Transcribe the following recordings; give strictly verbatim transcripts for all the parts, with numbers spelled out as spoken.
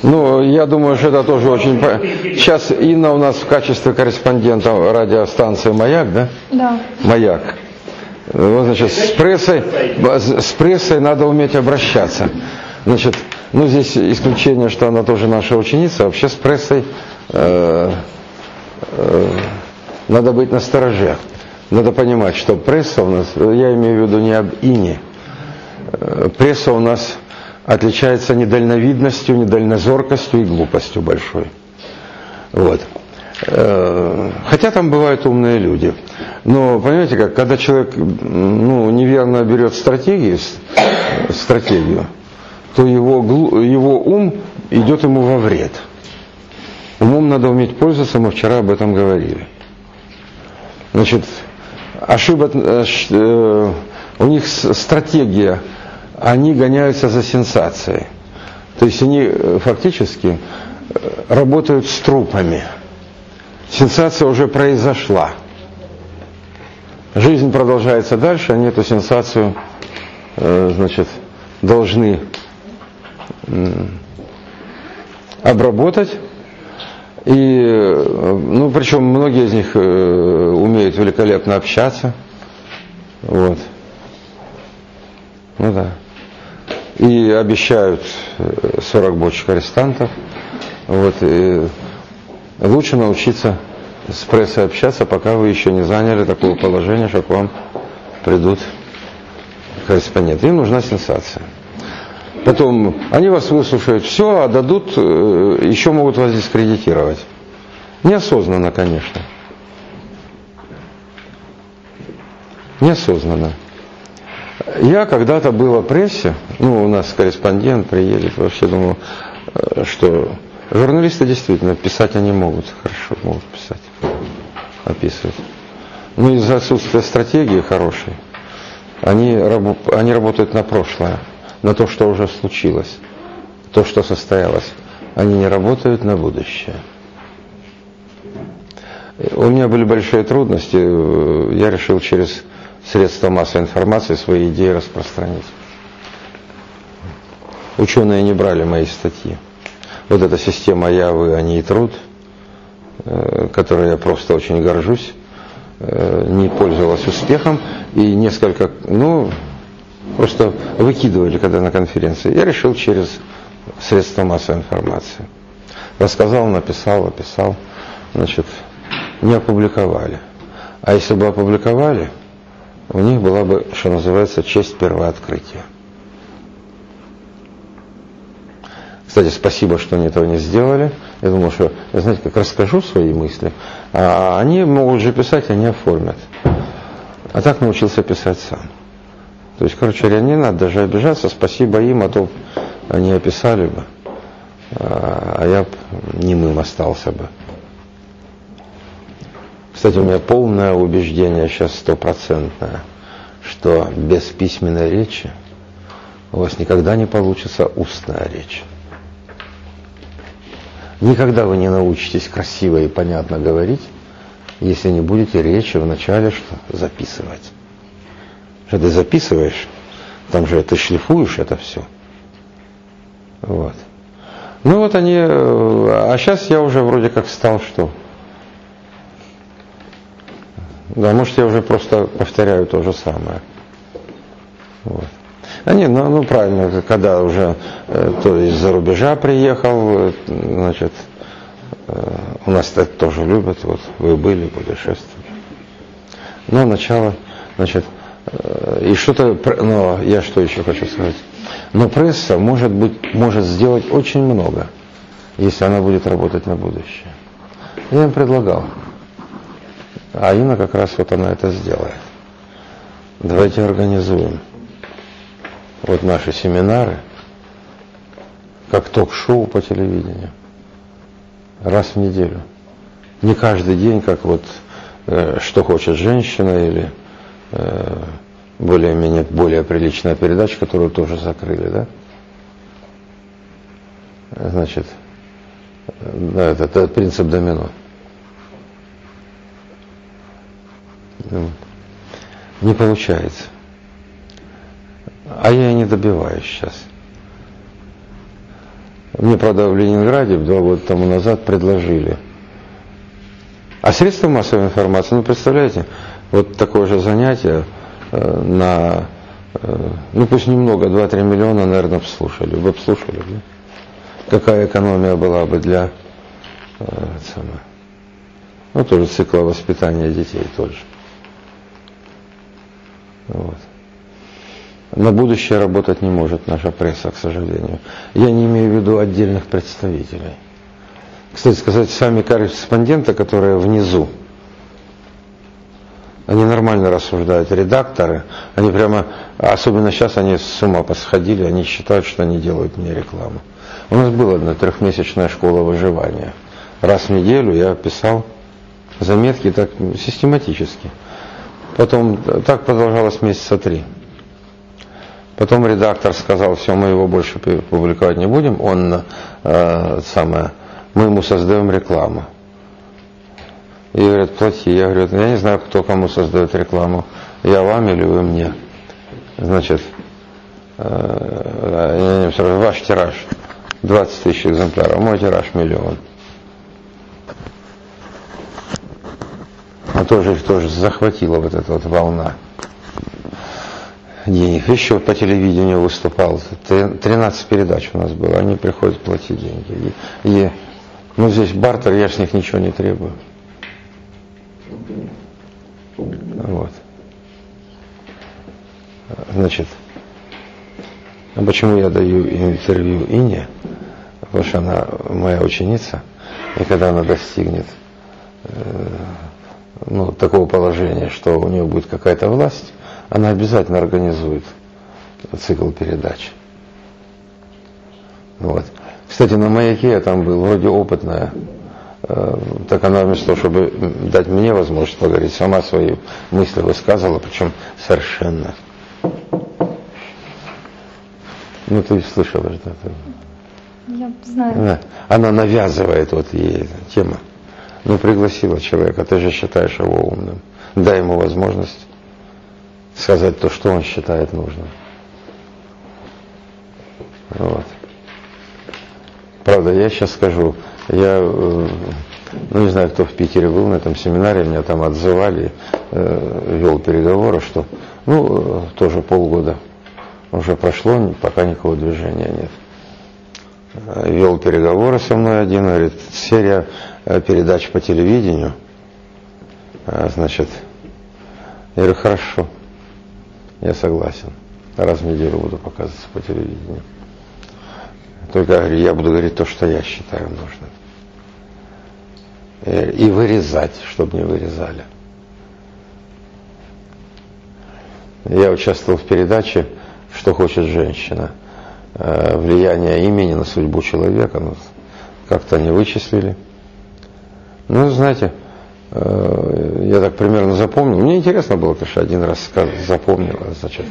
Ну, я думаю, что это тоже очень... Сейчас Инна у нас в качестве корреспондента радиостанции «Маяк», да? Да. «Маяк». Вот, значит, с прессой, с прессой надо уметь обращаться. Значит, ну, здесь исключение, что она тоже наша ученица. Вообще с прессой э, э, надо быть настороже. Надо понимать, что пресса у нас, я имею в виду не об Ине, пресса у нас отличается недальновидностью, недальнозоркостью и глупостью большой. Вот. Хотя там бывают умные люди. Но, понимаете как, когда человек ну, неверно берет стратегию, стратегию, то его, его ум идет ему во вред. Умом надо уметь пользоваться, мы вчера об этом говорили. Значит, ошибок, у них стратегия, они гоняются за сенсацией. То есть они фактически работают с трупами. Сенсация уже произошла. Жизнь продолжается дальше, они эту сенсацию, значит, должны обработать. И, ну, причем многие из них умеют великолепно общаться. Вот. Ну да. И обещают сорок бочек арестантов. Вот. И лучше научиться с прессой общаться, пока вы еще не заняли такое положение, что к вам придут корреспонденты. Им нужна сенсация. Потом они вас выслушают все, а дадут, еще могут вас дискредитировать. Неосознанно, конечно. Неосознанно. Я когда-то был в прессе, ну, у нас корреспондент приедет, вообще думал, что журналисты действительно писать они могут, хорошо могут писать, описывать. Но из-за отсутствия стратегии хорошей, они, они работают на прошлое, на то, что уже случилось, то, что состоялось. Они не работают на будущее. У меня были большие трудности, я решил через средства массовой информации свои идеи распространить. Ученые не брали мои статьи. Вот эта система «Я, вы, они и труд», которой я просто очень горжусь, не пользовалась успехом и несколько, ну, просто выкидывали, когда на конференции. Я решил через средства массовой информации. Рассказал, написал, описал, значит, не опубликовали. А если бы опубликовали, у них была бы, что называется, честь первооткрытия. Кстати, спасибо, что они этого не сделали. Я думал, что, я, знаете, как расскажу свои мысли, а они могут же писать, они оформят. А так научился писать сам. То есть, короче говоря, не надо даже обижаться, спасибо им, а то они описали бы, а я немым остался бы. Кстати, у меня полное убеждение, сейчас стопроцентное, что без письменной речи у вас никогда не получится устная речь. Никогда вы не научитесь красиво и понятно говорить, если не будете речи вначале что записывать. Что ты записываешь, там же ты шлифуешь это все. Вот. Ну вот они, а сейчас я уже вроде как стал что? Да, может, я уже просто повторяю то же самое. Вот. А нет, ну, ну правильно, когда уже э, то из-за рубежа приехал, э, значит, э, у нас это тоже любят, вот вы были, путешествовали. Но начало, значит, э, и что-то, но я что еще хочу сказать. Но пресса может быть, может сделать очень много, если она будет работать на будущее. Я им предлагал. А Инна как раз вот она это сделает. Давайте организуем вот наши семинары, как ток-шоу по телевидению, раз в неделю. Не каждый день, как вот э, «Что хочет женщина» или э, более-менее более приличная передача, которую тоже закрыли, да? Значит, да, это, это принцип домино. Не получается. А я и не добиваюсь сейчас. Мне, правда, в Ленинграде два года тому назад предложили. А средства массовой информации, ну, представляете, вот такое же занятие э, на, э, ну, пусть немного, два-три миллиона, наверное, обслушали. Вы обслушали, да? Какая экономия была бы для, э, самое, ну, тоже цикла воспитания детей тоже. Вот. На будущее работать не может наша пресса, к сожалению. Я не имею в виду отдельных представителей. Кстати сказать, сами корреспонденты, которые внизу, они нормально рассуждают, редакторы, они прямо, особенно сейчас они с ума посходили, они считают, что они делают мне рекламу. У нас была одна трехмесячная школа выживания. Раз в неделю я писал заметки так систематически. Потом так продолжалось месяца три. Потом редактор сказал, все, мы его больше публиковать не будем, он э, самое, мы ему создаем рекламу. И говорят, плати. Я говорю, я не знаю, кто кому создает рекламу, я вам или вы мне. Значит, э, э, ваш тираж двадцать тысяч экземпляров, мой тираж миллион. А тоже их тоже захватила вот эта вот волна денег. Еще по телевидению выступал, тринадцать передач у нас было, они приходят платить деньги. И, и ну здесь бартер, я с них ничего не требую. Вот. Значит, а почему я даю интервью Ине? Потому что она моя ученица, и когда она достигнет э, ну, такого положения, что у нее будет какая-то власть, она обязательно организует цикл передач. Вот. Кстати, на «Маяке» я там был, вроде опытная. Э, так она вместо того, чтобы дать мне возможность поговорить, сама свои мысли высказывала, причем совершенно. Ну, ты слышала же, да? Я знаю. Она, она навязывает вот ей тему. Ну, пригласила человека, ты же считаешь его умным. Дай ему возможность сказать то, что он считает нужным. Вот. Правда, я сейчас скажу, я, ну не знаю, кто в Питере был на этом семинаре, меня там отзывали, э, вел переговоры, что, ну, тоже полгода уже прошло, пока никакого движения нет. Вел переговоры со мной один, говорит, серия передач по телевидению, значит, я говорю, хорошо. Я согласен. Раз в неделю буду показываться по телевидению. Только говорю, я буду говорить то, что я считаю нужным. И вырезать, чтобы не вырезали. Я участвовал в передаче «Что хочет женщина». Влияние имени на судьбу человека. Ну, как-то не вычислили. Ну, знаете, я так примерно запомнил. Мне интересно было, потому что один раз запомнил, значит,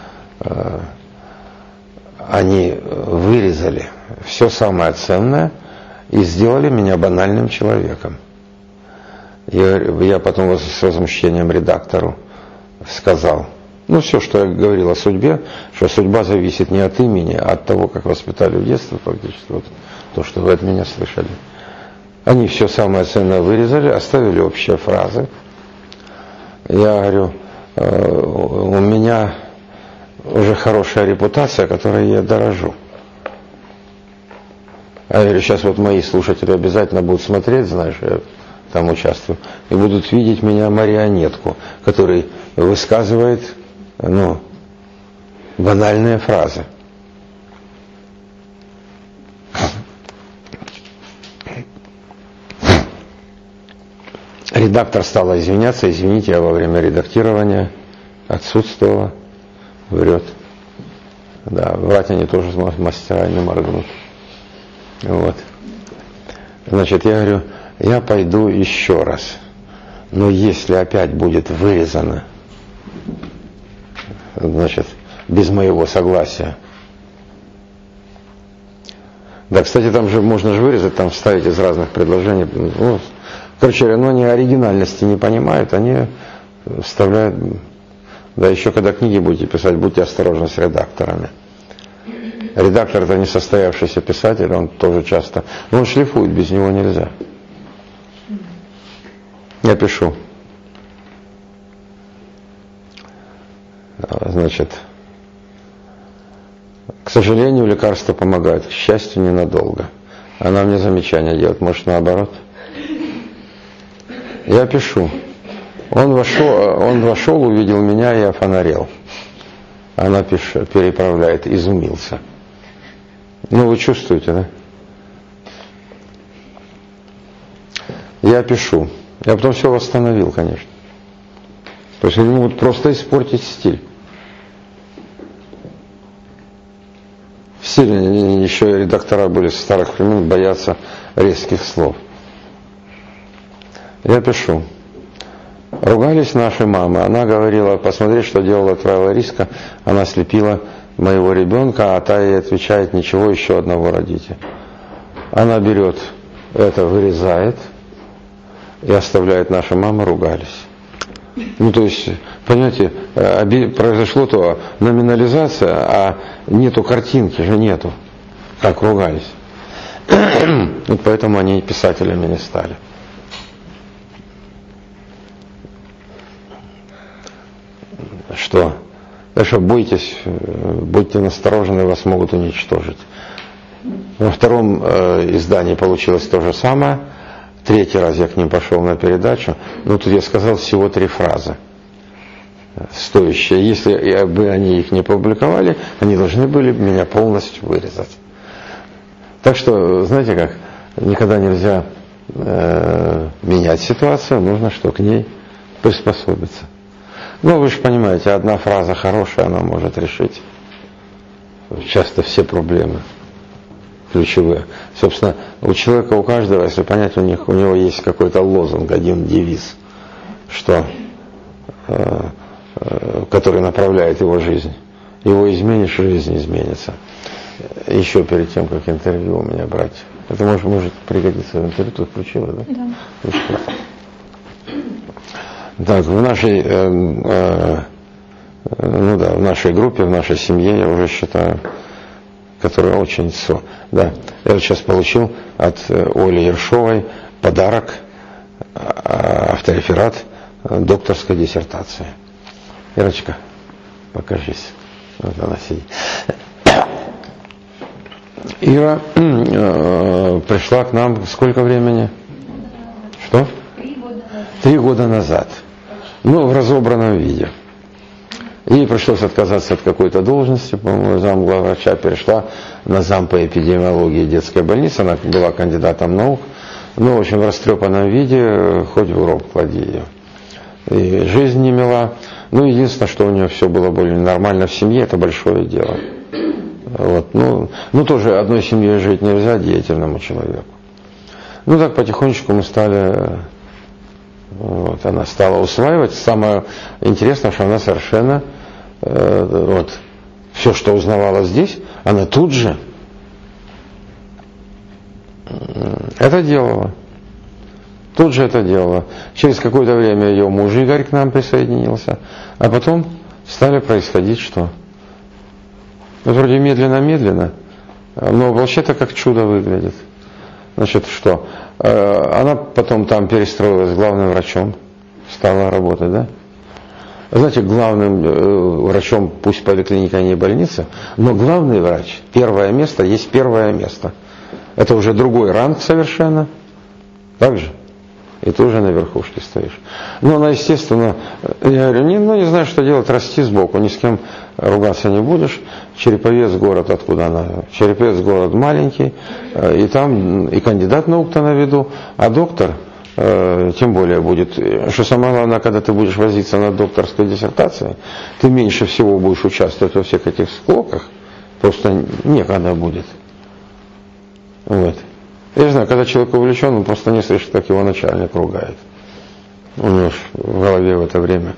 они вырезали все самое ценное и сделали меня банальным человеком. И я потом с возмущением редактору сказал, ну все, что я говорил о судьбе, что судьба зависит не от имени, а от того, как воспитали в детстве, фактически, вот то, что вы от меня слышали. Они все самое ценное вырезали, оставили общие фразы. Я говорю, у меня уже хорошая репутация, которой я дорожу. Я говорю, сейчас вот мои слушатели обязательно будут смотреть, знаешь, я там участвую, и будут видеть меня марионетку, который высказывает, ну, банальные фразы. Редактор стала извиняться, извините, я во время редактирования отсутствовала, врет. Да, врать они тоже мастера, не моргнут. Вот. Значит, я говорю, я пойду еще раз, но если опять будет вырезано, значит, без моего согласия. Да, кстати, там же можно же вырезать, там вставить из разных предложений, ну, короче говоря, ну они оригинальности не понимают, они вставляют, да еще когда книги будете писать, будьте осторожны с редакторами. редактор это не состоявшийся писатель, он тоже часто, но он шлифует, без него нельзя. Я пишу. Значит, к сожалению, лекарства помогают, к счастью, ненадолго. Она мне замечание делает, может, наоборот. Я пишу. Он вошел, он вошел, увидел меня и офонарел. Она пишет, переправляет, изумился. Ну, вы чувствуете, да? Я пишу. Я потом все восстановил, конечно. То есть они могут просто испортить стиль. В стиле еще редактора были с старых времен, боятся резких слов. Я пишу. Ругались наши мамы. Она говорила, посмотри, что делала твоя Лариска. Она слепила моего ребенка, а та ей отвечает, ничего, еще одного родите. Она берет это, вырезает и оставляет, наши мамы ругались. Ну, то есть, понимаете, произошло то номинализация, а нету картинки же, нету, как ругались. И поэтому они писателями не стали. Что? Так что бойтесь, будьте насторожены, вас могут уничтожить. Во втором э, издании получилось то же самое. Третий раз я к ним пошел на передачу. Ну, тут я сказал всего три фразы стоящие. Если бы они их не публиковали, они должны были меня полностью вырезать. Так что, знаете как, никогда нельзя э, менять ситуацию, нужно что, к ней приспособиться. Ну, вы же понимаете, одна фраза хорошая, она может решить часто все проблемы ключевые. Собственно, у человека, у каждого, если понять, у них, у него есть какой-то лозунг, один девиз, что, э, э, который направляет его жизнь. Его изменишь, жизнь изменится. Еще перед тем, как интервью у меня брать. Это может, может пригодиться в интервью. Ты включила, да? Да. Так, в нашей, э, э, ну да, в нашей группе, в нашей семье, я уже считаю, которая очень со. Да, я вот сейчас получил от Оли Ершовой подарок, автореферат докторской диссертации. Ирочка, покажись. Вот она сидит. Ира э, пришла к нам сколько времени? Что? Три года назад. Три года назад. Ну, в разобранном виде. Ей пришлось отказаться от какой-то должности, по-моему, замглавврача, перешла на зам по эпидемиологии детской больницы, она была кандидатом наук, но, в общем, в растрепанном виде, хоть в гроб клади ее. И жизнь не мила. Ну, единственное, что у нее все было более нормально в семье, это большое дело. Вот, ну, ну, тоже одной семьей жить нельзя деятельному человеку. Ну, так потихонечку мы стали... Вот, она стала усваивать. Самое интересное, что она совершенно э, вот, все, что узнавала здесь, она тут же это делала. Тут же это делала. Через какое-то время ее муж Игорь к нам присоединился, а потом стали происходить что? Вот вроде медленно-медленно, но вообще-то как чудо выглядит. Значит, что? Она потом там перестроилась главным врачом, стала работать, да? Знаете, главным врачом, пусть поликлиника, а не больница, но главный врач, первое место, есть первое место. Это уже другой ранг совершенно, так же? И ты уже на верхушке стоишь. Ну, она, естественно, я говорю, не, ну, не знаю, что делать, расти сбоку, ни с кем ругаться не будешь. Череповец город, откуда она? Череповец город маленький, и там и кандидат наук-то на виду, а доктор, э, тем более будет, что самое главное, когда ты будешь возиться над докторской диссертацией, ты меньше всего будешь участвовать во всех этих склоках, просто некогда будет. Вот. Я не знаю, когда человек увлечен, он просто не слышит, как его начальник ругает. У него в голове в это время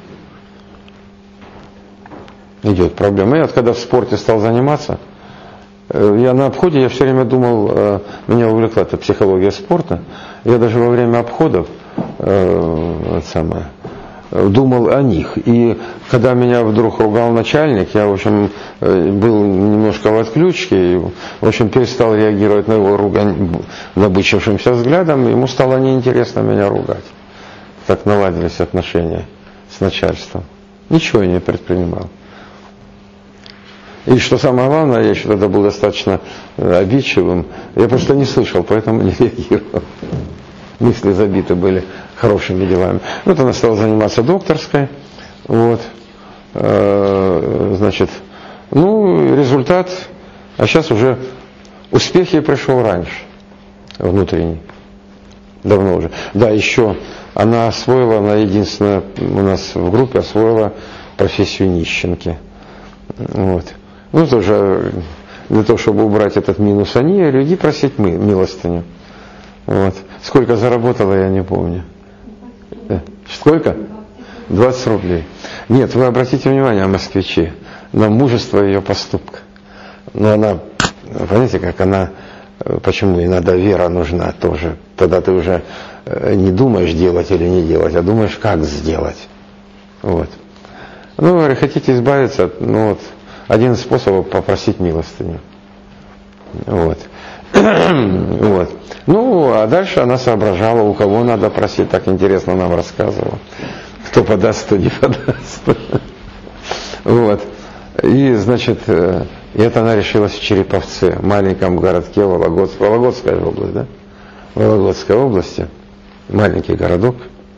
идет проблема. Я когда в спорте стал заниматься, я на обходе, я все время думал, меня увлекла эта психология спорта. Я даже во время обходов, это самое, думал о них. И когда меня вдруг ругал начальник, я, в общем, был немножко в отключке, и, в общем, перестал реагировать на его ругань набычившимся взглядом, ему стало неинтересно меня ругать. Так наладились отношения с начальством. Ничего я не предпринимал. И что самое главное, я еще тогда был достаточно обидчивым, я просто не слышал, поэтому не реагировал. Мысли забиты были хорошими делами. Вот она стала заниматься докторской. Вот. Значит, ну, результат, а сейчас уже успехи пришел раньше, внутренний. Давно уже. Да, еще она освоила, она единственная у нас в группе освоила профессию нищенки. Вот. Ну, тоже для того, чтобы убрать этот минус они, иди просить мы, милостыню. Вот. Сколько заработала, я не помню. Сколько? двадцать рублей. Нет, вы обратите внимание, москвичи, на мужество ее поступка. Но она, понимаете, как она, почему иногда вера нужна тоже. Тогда ты уже не думаешь делать или не делать, а думаешь, как сделать. Вот. Ну, говорю, хотите избавиться, ну вот, один из способов попросить милостыню. Вот. Вот. Ну, а дальше она соображала, у кого надо просить, так интересно нам рассказывала. Кто подаст, кто не подаст. Вот. И, значит, и это она решилась в Череповце, маленьком городке Вологодск, Вологодская область, да? Вологодской области, маленький городок,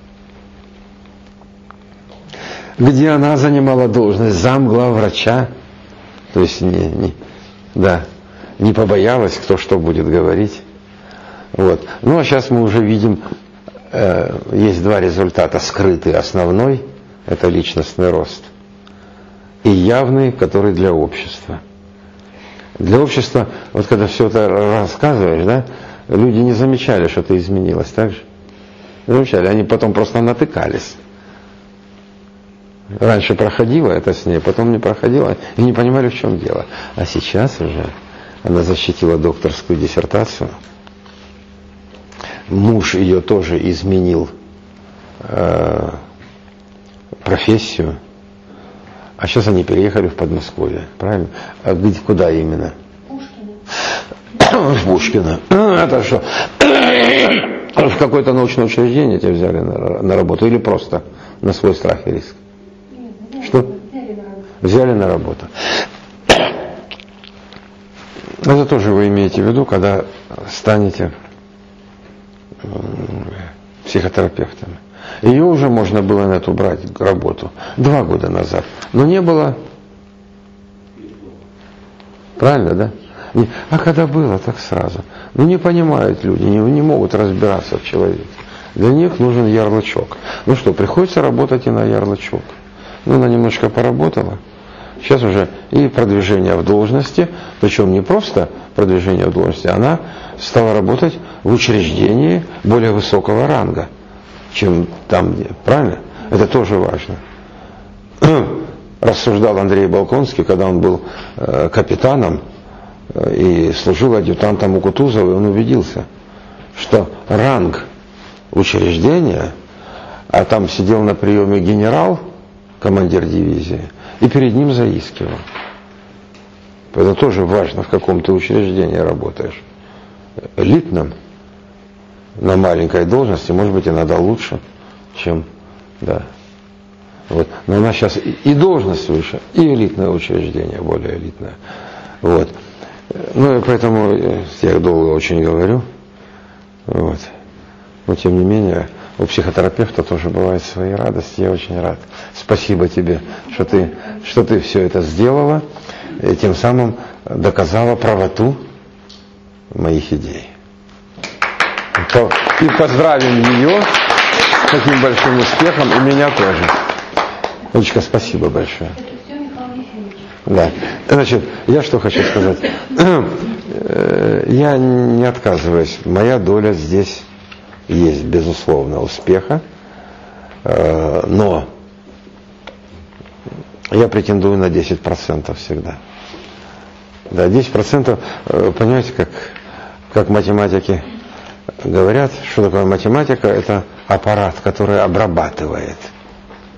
где она занимала должность замглавврача, то есть не, не, да, не побоялась, кто что будет говорить. Вот. Ну, а сейчас мы уже видим, э, есть два результата. Скрытый, основной, это личностный рост. И явный, который для общества. Для общества, вот когда все это рассказываешь, да, люди не замечали, что ты изменилась, так же? Не замечали, они потом просто натыкались. Раньше проходило это с ней, потом не проходило, и не понимали, в чем дело. А сейчас уже она защитила докторскую диссертацию. Муж ее тоже изменил э, профессию. А сейчас они переехали в Подмосковье, правильно? А где, куда именно? Пушкино. В Пушкино. Это что? В какое-то научное учреждение тебя взяли на, на работу или просто на свой страх и риск? Нет, что? Взяли на работу. Взяли на работу. Это тоже вы имеете в виду, когда станете психотерапевтами. Ее уже можно было на эту брать работу два года назад, но не было. Правильно, да? Не, а когда было, так сразу. Ну не понимают люди, не, не могут разбираться в человеке. Для них нужен ярлычок. Ну что, приходится работать и на ярлычок. Ну она немножко поработала. Сейчас уже и продвижение в должности, причем не просто продвижение в должности, она стала работать в учреждении более высокого ранга, чем там, где. Правильно? Это тоже важно. Рассуждал Андрей Балконский, когда он был э, капитаном э, и служил адъютантом у Кутузова, и он убедился, что ранг учреждения, а там сидел на приеме генерал, командир дивизии, и перед ним заискивал. Это тоже важно, в каком ты учреждении работаешь. Элитном, на маленькой должности, может быть, иногда лучше, чем, да. Вот. Но у нас сейчас и должность выше, и элитное учреждение, более элитное. Вот. Ну и поэтому я долго очень говорю. Вот. Но тем не менее, у психотерапевта тоже бывают свои радости. Я очень рад. Спасибо тебе, что ты, что ты все это сделала, и тем самым доказала правоту моих идей. И поздравим ее с таким большим успехом, и меня тоже. Олечка, спасибо большое. Да. Значит, я что хочу сказать. Я не отказываюсь. Моя доля здесь есть, безусловно, успеха. Но я претендую на десять процентов всегда. Да, десять процентов, понимаете, как, как математики говорят, что такое математика? Это аппарат, который обрабатывает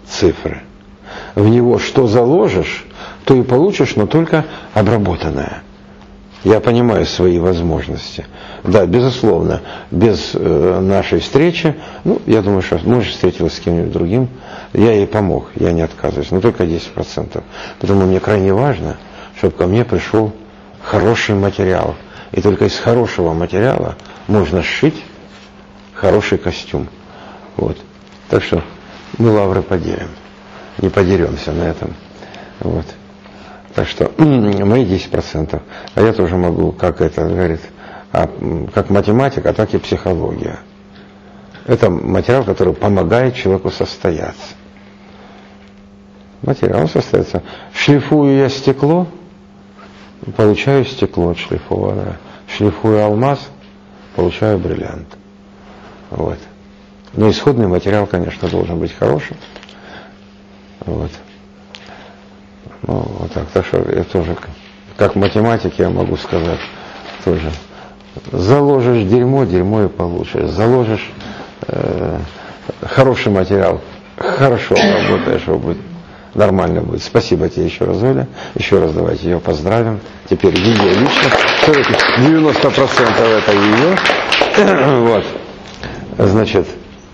цифры. В него что заложишь, то и получишь, но только обработанное. Я понимаю свои возможности. Да, безусловно, без э, нашей встречи, ну, я думаю, что, может, встретилась с кем-нибудь другим, я ей помог, я не отказываюсь, но только десять процентов. Поэтому мне крайне важно, чтобы ко мне пришел хороший материал. И только из хорошего материала можно сшить хороший костюм. Вот. Так что мы лавры поделим. Не подеремся на этом. Вот. Так что мои десять процентов. А я тоже могу, как это говорит, а, как математика, а так и психология. Это материал, который помогает человеку состояться. Материал состоится. Шлифую я стекло, получаю стекло отшлифованное. Шлифую алмаз, получаю бриллиант. Вот. Но исходный материал, конечно, должен быть хорошим. Вот. Ну, вот так. Так что я тоже, как математик, я могу сказать тоже. Заложишь дерьмо, дерьмо и получишь. Заложишь э, хороший материал, хорошо работаешь, будет нормально будет. Спасибо тебе еще раз, Оля. Еще раз давайте ее поздравим. Теперь ее лично. Все-таки девяносто процентов это ее. Вот. Значит,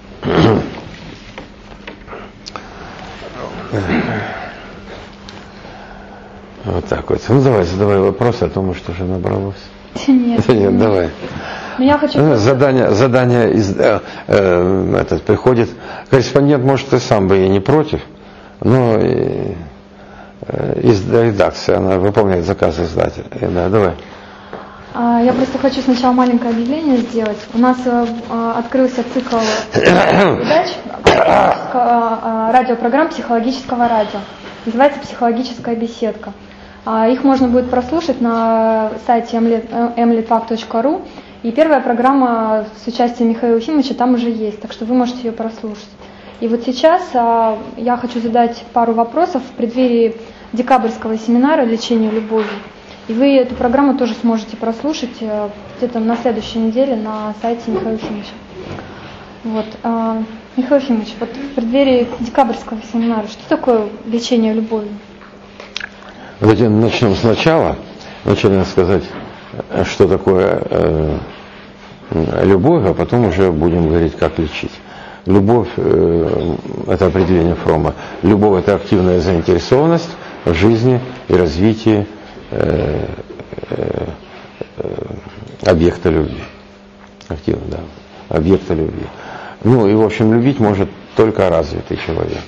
вот так вот. Ну давай, задавай вопросы, а то, может, уже набралось. Нет. Нет, давай. Но я хочу... Задание, задание из, э, э, этот, приходит. Корреспондент, может, и сам бы и не против, но и, э, из редакции она выполняет заказ издателя. Да, давай. Я просто хочу сначала маленькое объявление сделать. У нас открылся цикл передач, радиопрограмм психологического радио. Называется «Психологическая беседка». Их можно будет прослушать на сайте эм литвак точка ру. И первая программа с участием Михаила Ефимовича там уже есть, так что вы можете ее прослушать. И вот сейчас я хочу задать пару вопросов в преддверии декабрьского семинара «Лечение любовью». И вы эту программу тоже сможете прослушать где-то на следующей неделе на сайте Михаила Ефимовича. Вот. Михаил Ефимович, вот в преддверии декабрьского семинара, что такое лечение любовью? Давайте начнем сначала. Вначале надо сказать, что такое э, любовь, а потом уже будем говорить, как лечить. Любовь, э, это определение Фрома. Любовь – это активная заинтересованность в жизни и развитии э, э, э, объекта любви. Активно, да. Объекта любви. Ну и, в общем, любить может только развитый человек.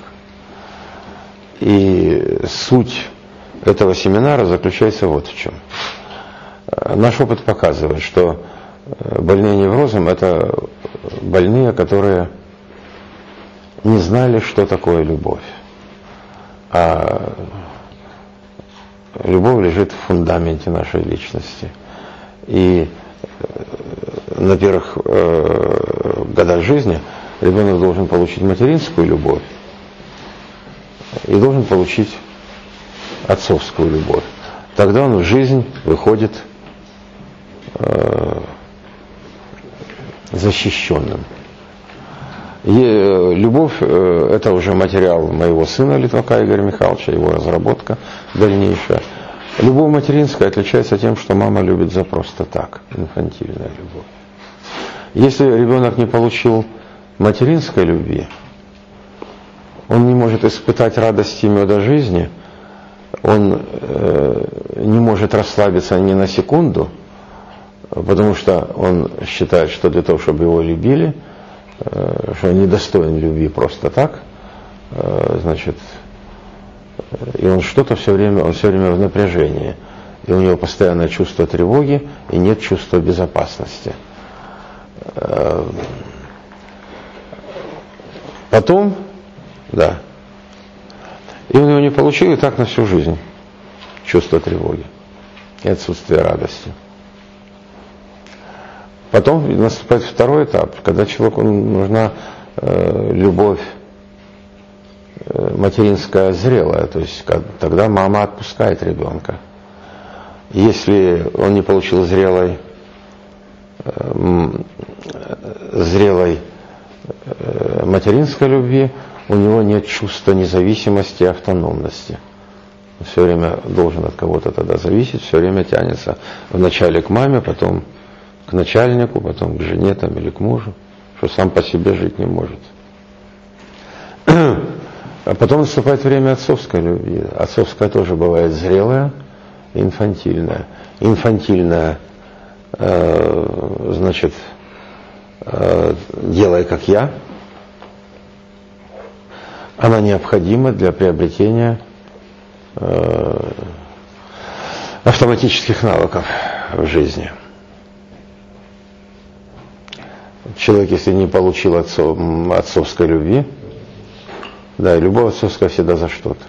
И суть этого семинара заключается вот в чем. Наш опыт показывает, что больные неврозом – это больные, которые не знали, что такое любовь. А любовь лежит в фундаменте нашей личности. И на первых э, годах жизни ребенок должен получить материнскую любовь и должен получить отцовскую любовь. Тогда он в жизнь выходит э, защищенным. И, э, любовь э, – это уже материал моего сына Литвака Игоря Михайловича, его разработка дальнейшая. Любовь материнская отличается тем, что мама любит за просто так, инфантильная любовь. Если ребенок не получил материнской любви, он не может испытать радость и меда жизни, он э, не может расслабиться ни на секунду, потому что он считает, что для того, чтобы его любили, э, что он недостоин любви просто так, э, значит, и он что-то все время, он все время в напряжении, и у него постоянное чувство тревоги и нет чувства безопасности. Э, потом, да, и у него не получилось так на всю жизнь чувство тревоги и отсутствие радости. Потом наступает второй этап, когда человеку нужна э, любовь э, материнская зрелая, то есть как, тогда мама отпускает ребенка. Если он не получил зрелой, э, зрелой э, материнской любви, у него нет чувства независимости и автономности. Он все время должен от кого-то тогда зависеть, все время тянется вначале к маме, потом к начальнику, потом к жене там, или к мужу, что сам по себе жить не может. А потом наступает время отцовской любви. Отцовская тоже бывает зрелая и инфантильная. Инфантильная, э, значит, э, делай как я, она необходима для приобретения э, автоматических навыков в жизни. Человек, если не получил отцов, отцовской любви, да, и любовь отцовская всегда за что-то.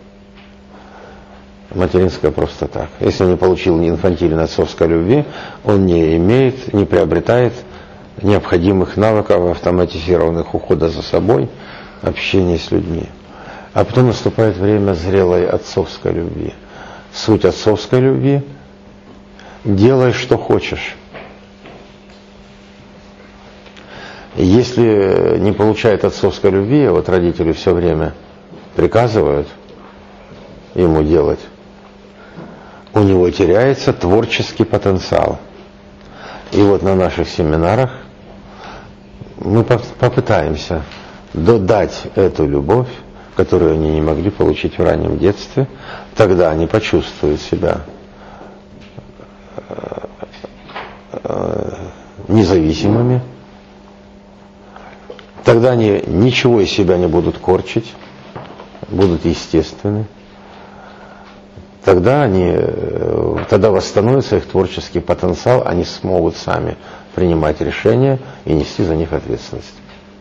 Материнская просто так. Если не получил ни инфантильной отцовской любви, он не имеет, не приобретает необходимых навыков автоматизированных ухода за собой, общения с людьми. А потом наступает время зрелой отцовской любви. Суть отцовской любви – делай, что хочешь. Если не получает отцовской любви, вот родители все время приказывают ему делать, у него теряется творческий потенциал. И вот на наших семинарах мы попытаемся додать эту любовь, которую они не могли получить в раннем детстве. Тогда они почувствуют себя независимыми. Тогда они ничего из себя не будут корчить, будут естественны. Тогда они, тогда восстановится их творческий потенциал, они смогут сами принимать решения и нести за них ответственность.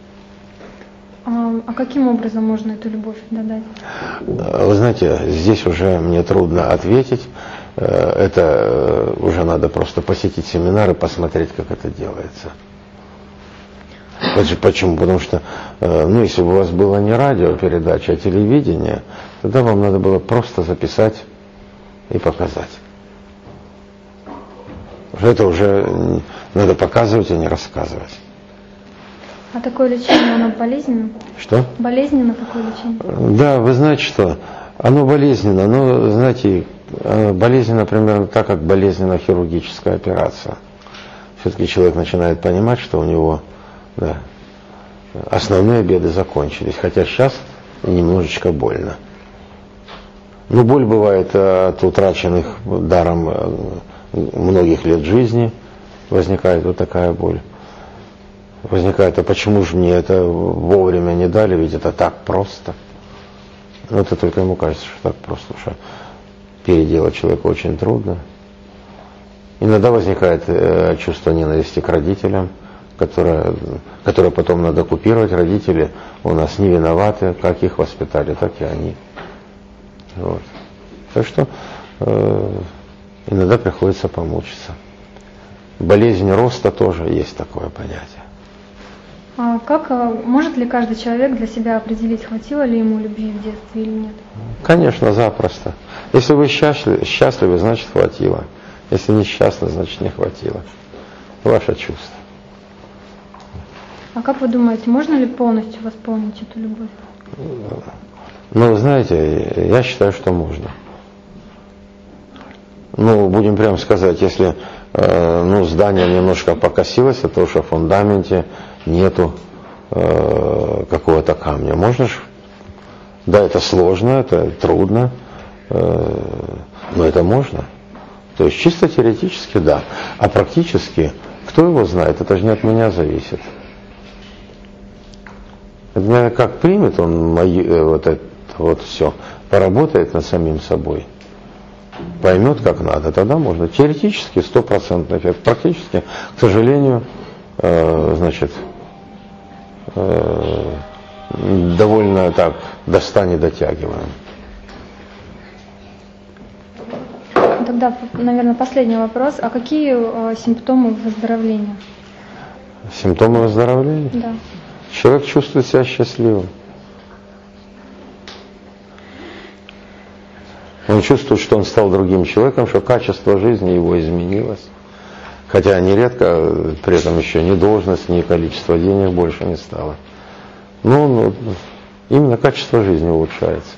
А, а каким образом можно эту любовь додать? Вы знаете, здесь уже мне трудно ответить. Это уже надо просто посетить семинар и посмотреть, как это делается. Почему? Потому что, ну, если бы у вас было не радиопередача, а телевидение, тогда вам надо было просто записать и показать. Это уже надо показывать, а не рассказывать. А такое лечение, оно болезненно? Что? Болезненно такое лечение? Да, вы знаете что? Оно болезненно, но, знаете, болезненно примерно так, как болезненна хирургическая операция. Все-таки человек начинает понимать, что у него, да, основные беды закончились, хотя сейчас немножечко больно. Но боль бывает от утраченных даром многих лет жизни, возникает вот такая боль. Возникает, а почему же мне это вовремя не дали, ведь это так просто. Но это только ему кажется, что так просто, потому что переделать человека очень трудно. Иногда возникает э, чувство ненависти к родителям, которое, которое потом надо купировать. Родители у нас не виноваты, как их воспитали, так и они. Вот. Так что э, иногда приходится помучиться. Болезнь роста тоже есть такое понятие. А как, может ли каждый человек для себя определить, хватило ли ему любви в детстве или нет? Конечно, запросто. Если вы счастливы, счастливы, значит хватило. Если несчастны, значит не хватило. Ваше чувство. А как вы думаете, можно ли полностью восполнить эту любовь? Ну, знаете, я считаю, что можно. Ну, будем прямо сказать, если э, ну, здание немножко покосилось от того, что в фундаменте нету э, какого-то камня. Можно ж? Да, это сложно, это трудно, э, но это можно. То есть чисто теоретически, да. А практически, кто его знает, это же не от меня зависит. Это, наверное, как примет он мои, э, вот это вот все, поработает над самим собой, поймет, как надо, тогда можно. Теоретически стопроцентный эффект, практически, к сожалению, э, значит, э, довольно так до ста не дотягиваем. Тогда, наверное, последний вопрос. А какие э, симптомы выздоровления? Симптомы выздоровления? Да. Человек чувствует себя счастливым. Он чувствует, что он стал другим человеком, что качество жизни его изменилось. Хотя нередко при этом еще ни должность, ни количество денег больше не стало. Но он Именно качество жизни улучшается.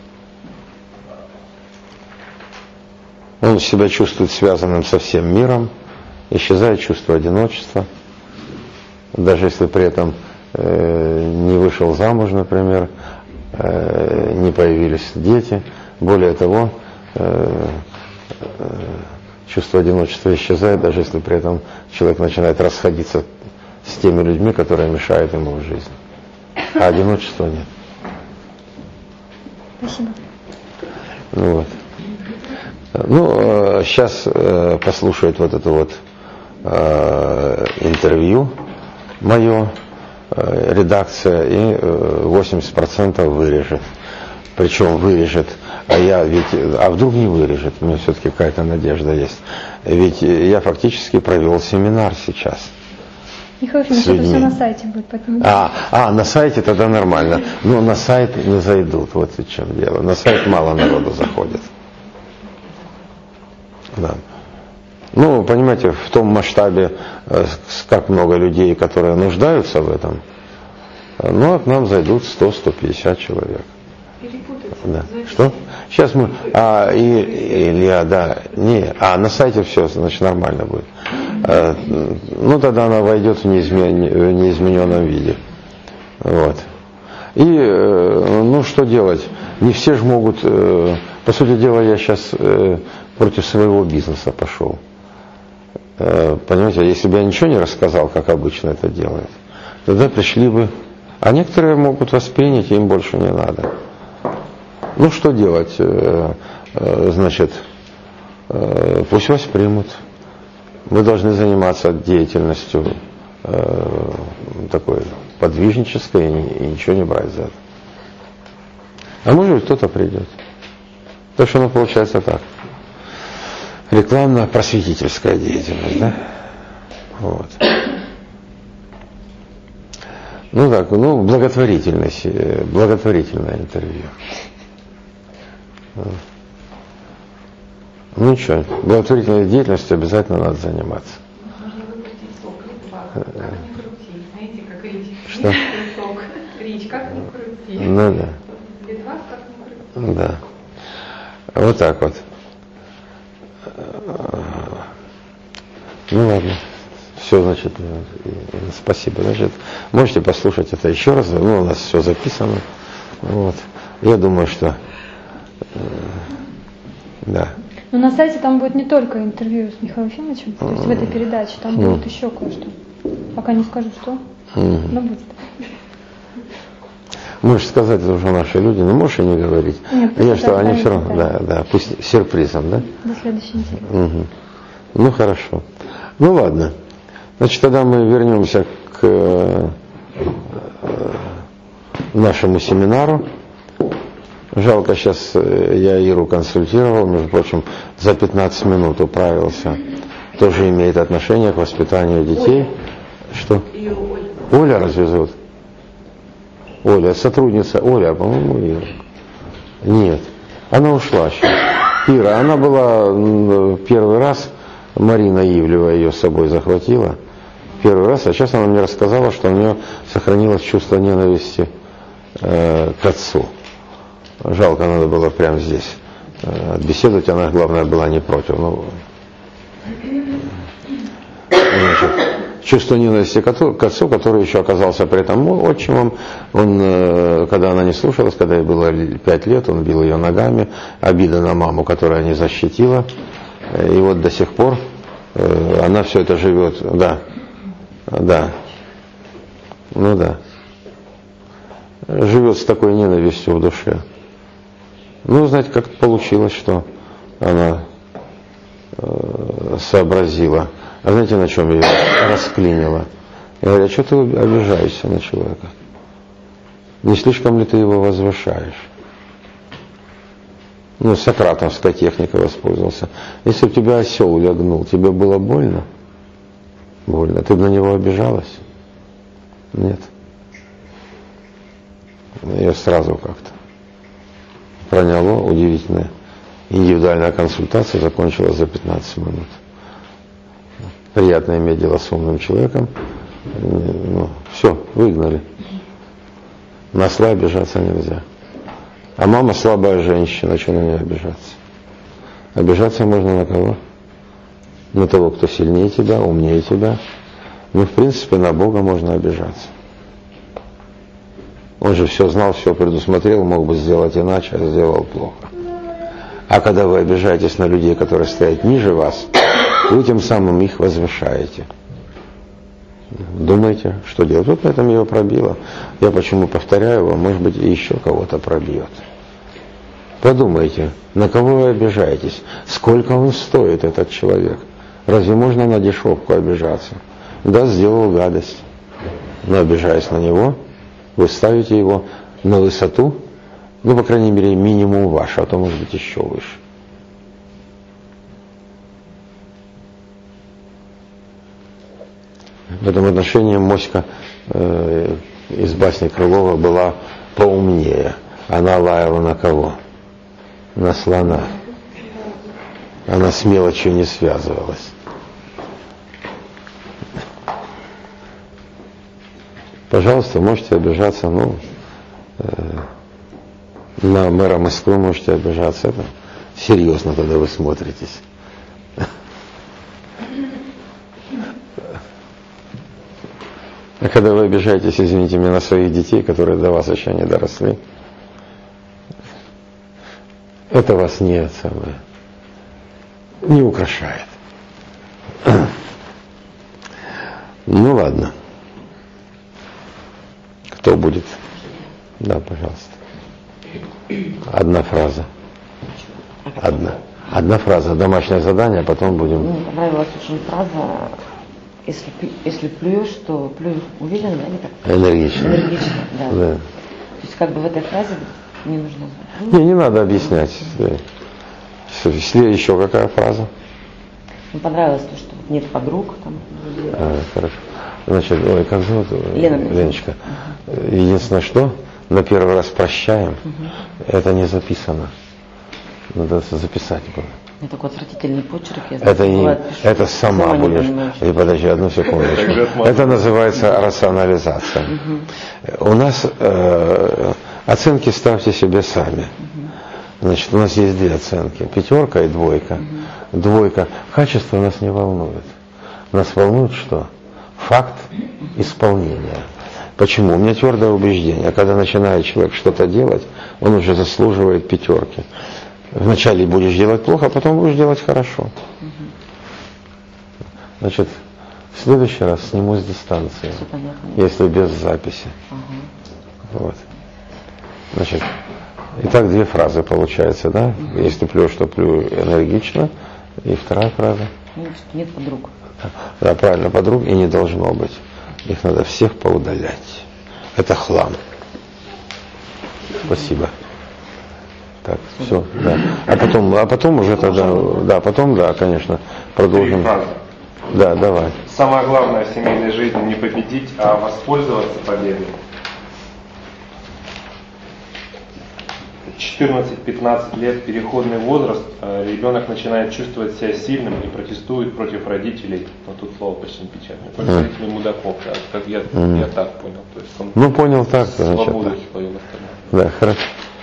Он себя чувствует связанным со всем миром, исчезает чувство одиночества. Даже если при этом э, не вышел замуж, например, э, не появились дети. Более того, э, э, чувство одиночества исчезает, даже если при этом человек начинает расходиться с теми людьми, которые мешают ему в жизни. А одиночества нет. Спасибо. Ну, вот. Ну, сейчас послушают вот это вот интервью мое, редакция, и восемьдесят процентов вырежет. Причем вырежет, а я ведь, а вдруг не вырежет, у меня все-таки какая-то надежда есть. Ведь я фактически провел семинар сейчас. Михаил Ефимович, это все на сайте будет, поэтому... А, а, на сайте тогда нормально. Но на сайт не зайдут, вот в чем дело. На сайт мало народу заходит. Да. Ну, понимаете, в том масштабе, как много людей, которые нуждаются в этом, ну, к нам зайдут сто — сто пятьдесят человек. Да. Что? Сейчас мы... А, и, Илья, да. Не, а на сайте все, значит, нормально будет. А, ну, тогда она войдет в, неизмен, в неизмененном виде. Вот. И, ну, что делать? Не все же могут... По сути дела, я сейчас против своего бизнеса пошел. Понимаете, если бы я ничего не рассказал, как обычно это делают, тогда пришли бы... А некоторые могут воспринять, и им больше не надо. Ну, что делать? Значит, пусть воспримут. Мы должны заниматься деятельностью такой подвижнической и ничего не брать за это. А может быть, кто-то придет. Так что оно получается так. Рекламно-просветительская деятельность, да? Вот. Ну так, ну, благотворительность, благотворительное интервью. Ну ничего, благотворительной деятельностью обязательно надо заниматься. Можно выкрутить сок, как ни крути, знаете, как речь. Что? Сок, речь, как ни крути. Ну да. Литва, как ни крути. Да. Вот так вот. Ну ладно. Все, значит, спасибо. Значит, можете послушать это еще раз. Ну, у нас все записано. Вот. Я думаю, что да. Но на сайте там будет не только интервью с Михаилом Ефимовичем, то есть в этой передаче, там Mm. будет еще кое-что. Пока не скажу, что, Mm. но будет. Можешь сказать, это уже наши люди, но можешь и не говорить. Нет, Я что, они все равно, да. да, да, пусть сюрпризом, да? До следующей недели. Угу. Ну хорошо. Ну ладно. Значит, тогда мы вернемся к э, нашему семинару. Жалко, сейчас я Иру консультировал, между прочим, за пятнадцать минут управился. Тоже имеет отношение к воспитанию детей. Оля. Что? Ее Оля. Оля разве зовут? Оля, сотрудница Оля, по-моему, Ира. Нет, она ушла сейчас. Ира, она была первый раз, Марина Ивлева ее с собой захватила. Первый раз, а сейчас она мне рассказала, что у нее сохранилось чувство ненависти э, к отцу. Жалко, надо было прямо здесь э, беседовать, она, главное, была не против. Ну, значит, чувство ненависти к отцу, к отцу, который еще оказался при этом отчимом. Он, э, когда она не слушалась, когда ей было пять лет, он бил ее ногами. Обида на маму, которая не защитила. И вот до сих пор э, она все это живет. Да, да, ну да. Живет с такой ненавистью в душе. Ну, знаете, как получилось, что она э, сообразила. А знаете, на чем ее расклинило? Я говорю, а что ты обижаешься на человека? Не слишком ли ты его возвышаешь? Ну, сократовской техникой воспользовался. Если бы тебя осел лягнул, тебе было больно? Больно. Ты бы на него обижалась? Нет. Ее сразу как-то проняло, удивительно. Индивидуальная консультация закончилась за пятнадцать минут. Приятно иметь дело с умным человеком. Ну, все, выгнали. На осла обижаться нельзя. А мама слабая женщина, что на нее обижаться? Обижаться можно на кого? На того, кто сильнее тебя, умнее тебя. Ну, в принципе, на Бога можно обижаться. Он же все знал, все предусмотрел, мог бы сделать иначе, а сделал плохо. А когда вы обижаетесь на людей, которые стоят ниже вас, вы тем самым их возвышаете. Думаете, что делать? Вот поэтому его пробило. Я почему повторяю вам, может быть, и еще кого-то пробьет. Подумайте, на кого вы обижаетесь, сколько он стоит, этот человек. Разве можно на дешевку обижаться? Да, сделал гадость. Но обижаясь на него, вы ставите его на высоту, ну, по крайней мере, минимум ваш, а то, может быть, еще выше. В этом отношении моська э, из басни Крылова была поумнее. Она лаяла на кого? На слона. Она с мелочью не связывалась. Пожалуйста, можете обижаться, ну, э, на мэра Москвы можете обижаться. Это серьезно тогда вы смотритесь. А когда вы обижаетесь, извините меня, на своих детей, которые до вас еще не доросли, это вас не, самое, не украшает. Ну ладно. Кто будет? Да, пожалуйста. Одна фраза. Одна. Одна фраза. Домашнее задание, а потом будем... Мне понравилась очень фраза: если, если плюешь, то плюй уверенно, или так? Энергично. Энергично, да. Да. То есть как бы в этой фразе не нужно... Не, не надо объяснять. Если еще какая фраза? Мне понравилось то, что нет подруг там. А, хорошо. Значит, ой, как зовут? Лена. Леночка. Угу. Единственное, что на первый раз прощаем, угу. Это не записано. Надо записать было. У меня такой отвратительный почерк. Я это не, бывает, это сама, сама будешь. И подожди одну секундочку. Это называется рационализация. Угу. У нас э, оценки ставьте себе сами. Угу. Значит, у нас есть две оценки: пятерка и двойка. Угу. Двойка. Качество нас не волнует. Нас волнует что? Факт исполнения. Почему? У меня твердое убеждение, когда начинает человек что-то делать, он уже заслуживает пятерки. Вначале будешь делать плохо, а потом будешь делать хорошо. Значит, в следующий раз сниму с дистанции, если без записи. Вот. Значит, итак, две фразы получается, да? Если плюешь, то плюю энергично. И вторая фраза. Нет подруг. Да, правильно, подруг и не должно быть. Их надо всех поудалять. Это хлам. Спасибо. Так, все, да. А потом, а потом уже тогда, да, потом, да, конечно, продолжим. Да, давай. Самое главное в семейной жизни не победить, а воспользоваться победой. четырнадцать-пятнадцать лет, переходный возраст, ребенок начинает чувствовать себя сильным и протестует против родителей. Вот тут слово почти печатное. Против родителей мудаков, да, как я, mm. я так понял. То есть он ну понял так, свободу значит, свою восстановил. Да, хорошо.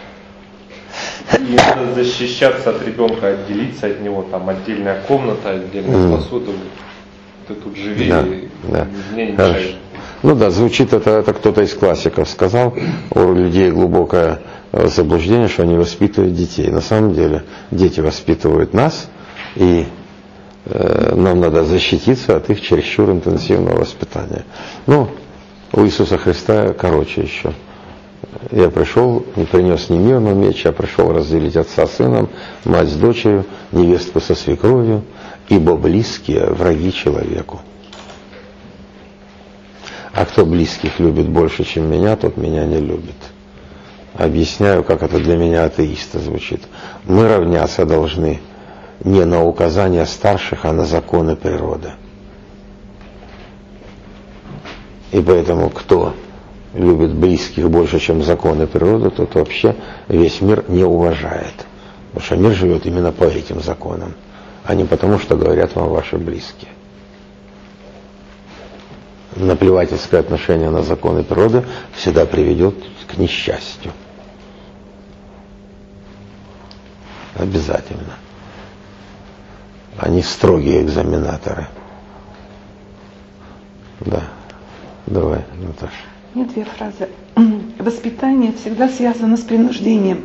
И надо защищаться от ребенка, отделиться от него, там отдельная комната, отдельная mm. посуда. Ты тут живи, да, и да. мне не мешай. Ну да, звучит это, это кто-то из классиков сказал, у людей глубокое заблуждение, что они воспитывают детей. На самом деле дети воспитывают нас, и э, нам надо защититься от их чересчур интенсивного воспитания. Ну, у Иисуса Христа короче еще. Я пришел, не принес ни мир, но меч, я пришел разделить отца с сыном, мать с дочерью, невестку со свекровью, ибо близкие враги человеку. А кто близких любит больше, чем меня, тот меня не любит. Объясняю, как это для меня атеиста звучит. Мы равняться должны не на указания старших, а на законы природы. И поэтому кто любит близких больше, чем законы природы, тот вообще весь мир не уважает. Потому что мир живет именно по этим законам, а не потому, что говорят вам ваши близкие. наплевательское отношение на законы природы всегда приведет к несчастью. Обязательно. Они строгие экзаменаторы. Да. Давай, Наташа. Мне две фразы. Воспитание всегда связано с принуждением,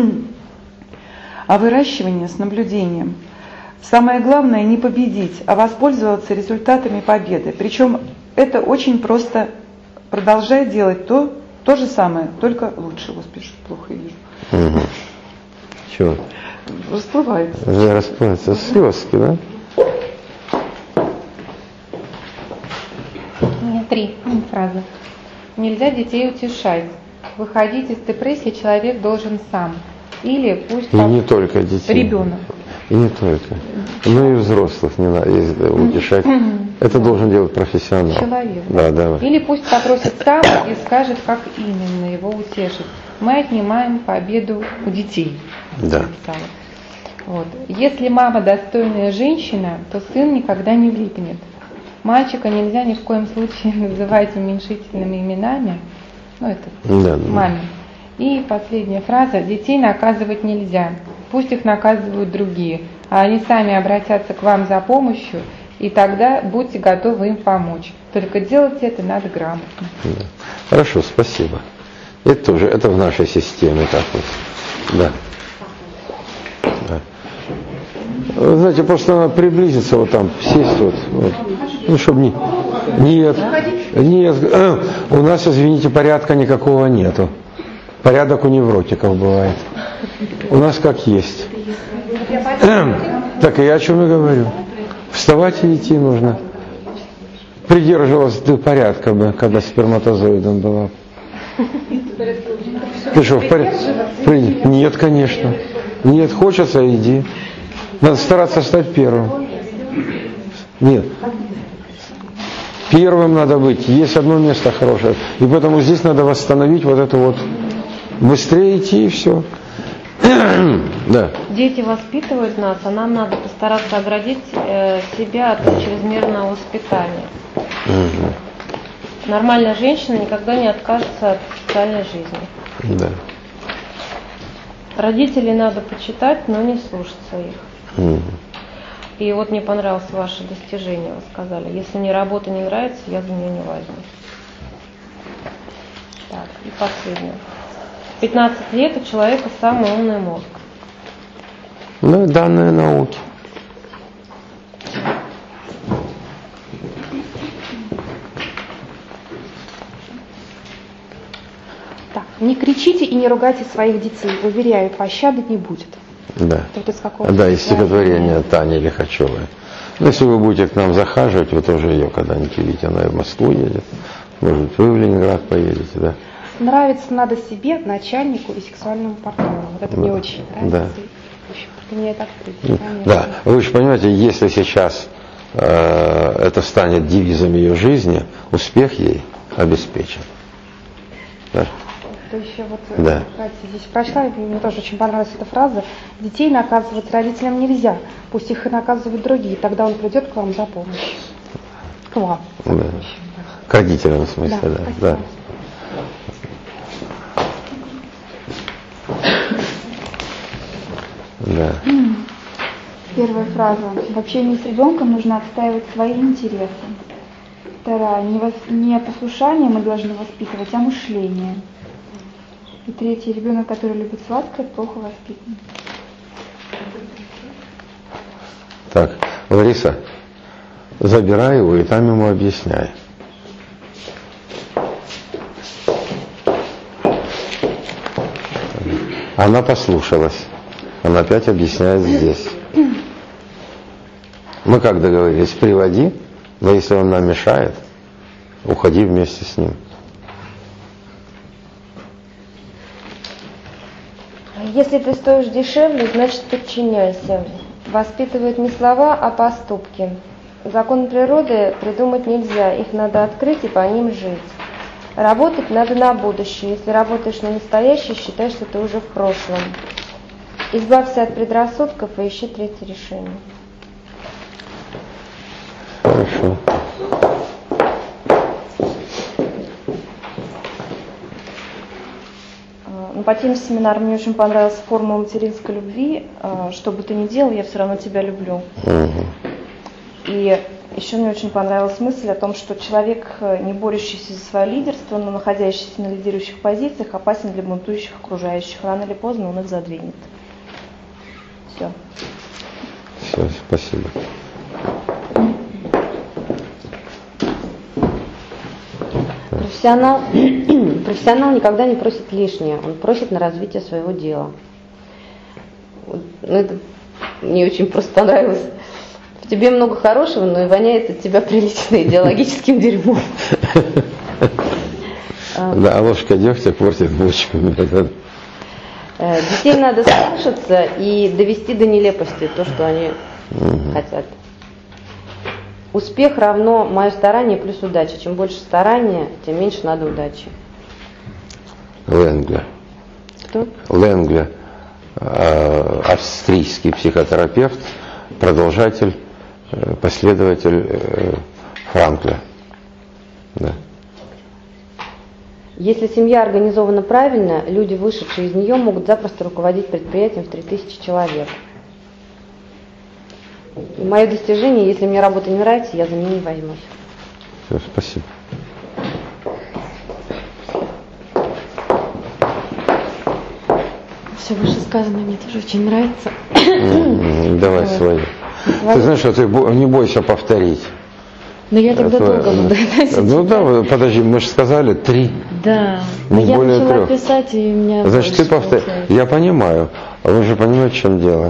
а выращивание с наблюдением. Самое главное не победить, а воспользоваться результатами победы. Причем это очень просто. Продолжай делать то, то же самое, только лучше. Господи, что плохо я вижу. Угу. Чего? Расплывается. Не расплывается. Слезки, да? У меня три фразы. Нельзя детей утешать. Выходить из депрессии человек должен сам. Или пусть И не только детей. ребенок. И не только. Но и взрослых не надо утешать. Это должен делать профессионал. Человек. Да, давай. Или пусть попросит сам и скажет, как именно его утешить. Мы отнимаем победу у детей. Да. Вот. Если мама достойная женщина, то сын никогда не влипнет. Мальчика нельзя ни в коем случае называть уменьшительными именами. Ну, это Да, да. маме. И последняя фраза. Детей наказывать нельзя. Пусть их наказывают другие. А они сами обратятся к вам за помощью, и тогда будьте готовы им помочь. Только делать это надо грамотно. Да. Хорошо, спасибо. Это тоже, это в нашей системе так вот. Да. Да. Вы знаете, просто надо приблизиться вот там, сесть вот. вот. Ну, чтобы не... Нет, нет. У нас, извините, порядка никакого нету. Порядок у невротиков бывает. У нас как есть. Так и я о чем и говорю. Вставать и идти нужно. Придерживалась ты порядка бы, когда сперматозоидом была. Ты что, в порядке? Нет, конечно. Нет, хочется, иди. Надо стараться стать первым. Нет. Первым надо быть. Есть одно место хорошее. И поэтому здесь надо восстановить вот это вот. Быстрее идти и все. Да. Дети воспитывают нас, а нам надо постараться оградить э, себя от чрезмерного воспитания. Угу. Нормальная женщина никогда не откажется от социальной жизни. Да. Родителей надо почитать, но не слушаться их. Угу. И вот мне понравилось ваше достижение, вы сказали. Если мне работа не нравится, я за нее не возьмусь. Так, и последнее. В пятнадцать лет у человека самый умный мозг. Ну, данные науки. Так, не кричите и не ругайте своих детей. Уверяю, пощады не будет. Да. Это из какого-то Да, из стихотворения Тани Лихачевой. Ну, если вы будете к нам захаживать, вы тоже ее когда-нибудь увидите. Она и в Москву едет. Может, вы в Ленинград поедете, да? Нравится надо себе, начальнику и сексуальному партнеру. Вот это Да. мне очень нравится. Да. Мне так Да, вы же понимаете, если сейчас э, это станет девизом ее жизни, успех ей обеспечен. Да? То еще вот, Да. кстати, здесь прочла, и мне тоже очень понравилась эта фраза. Детей наказывать родителям нельзя, пусть их и наказывают другие, тогда он придет к вам за помощью. К вам. Да. К родителям, в смысле, Да, да. спасибо. Да. Да. Первая фраза. В общении с ребенком нужно отстаивать свои интересы. Вторая. Не, вос... не послушание мы должны воспитывать, а мышление. И третья. Ребенок, который любит сладкое, плохо воспитан. Так, Лариса, забирай его и там ему объясняй. Она послушалась. Она опять объясняет здесь. Мы как договорились, приводи, но если он нам мешает, уходи вместе с ним. Если ты стоишь дешевле, значит подчиняйся. Воспитывают не слова, а поступки. Законы природы придумать нельзя, их надо открыть и по ним жить. Работать надо на будущее. Если работаешь на настоящее, считай, что ты уже в прошлом. Избавься от предрассудков и ищи третье решение. Хорошо. по теме семинара мне очень понравилась формула материнской любви. Что бы ты ни делал, я все равно тебя люблю. Угу. И еще мне очень понравилась мысль о том, что человек, не борющийся за свое лидерство, но находящийся на лидирующих позициях, опасен для бунтующих окружающих. Рано или поздно он их задвинет. Все. Все, спасибо. Профессионал, профессионал никогда не просит лишнее, он просит на развитие своего дела. Ну, это мне очень просто понравилось. В тебе много хорошего, но и воняет от тебя прилично идеологическим дерьмом. Да, ложка дегтя портит булочку. Детей надо слушаться и довести до нелепости то, что они хотят. Успех равно мое старание плюс удача. Чем больше старания, тем меньше надо удачи. Ленгле. Кто? Ленгле, австрийский психотерапевт, продолжатель, последователь Франкля. Да. Если семья организована правильно, люди, вышедшие из нее, могут запросто руководить предприятием в три тысячи человек. И мое достижение, если мне работа не нравится, я за нее не возьмусь. Все, спасибо. Все вышесказанное мне тоже очень нравится. Давай свое. Ты знаешь, что ты не бойся повторить. Но я тогда Это, долго буду доносить. Ну да, подожди, мы же сказали три. Да. Не я более начала трех. писать, и у меня... Значит, ты повтори. Я понимаю. А вы же понимаете, в чем дело.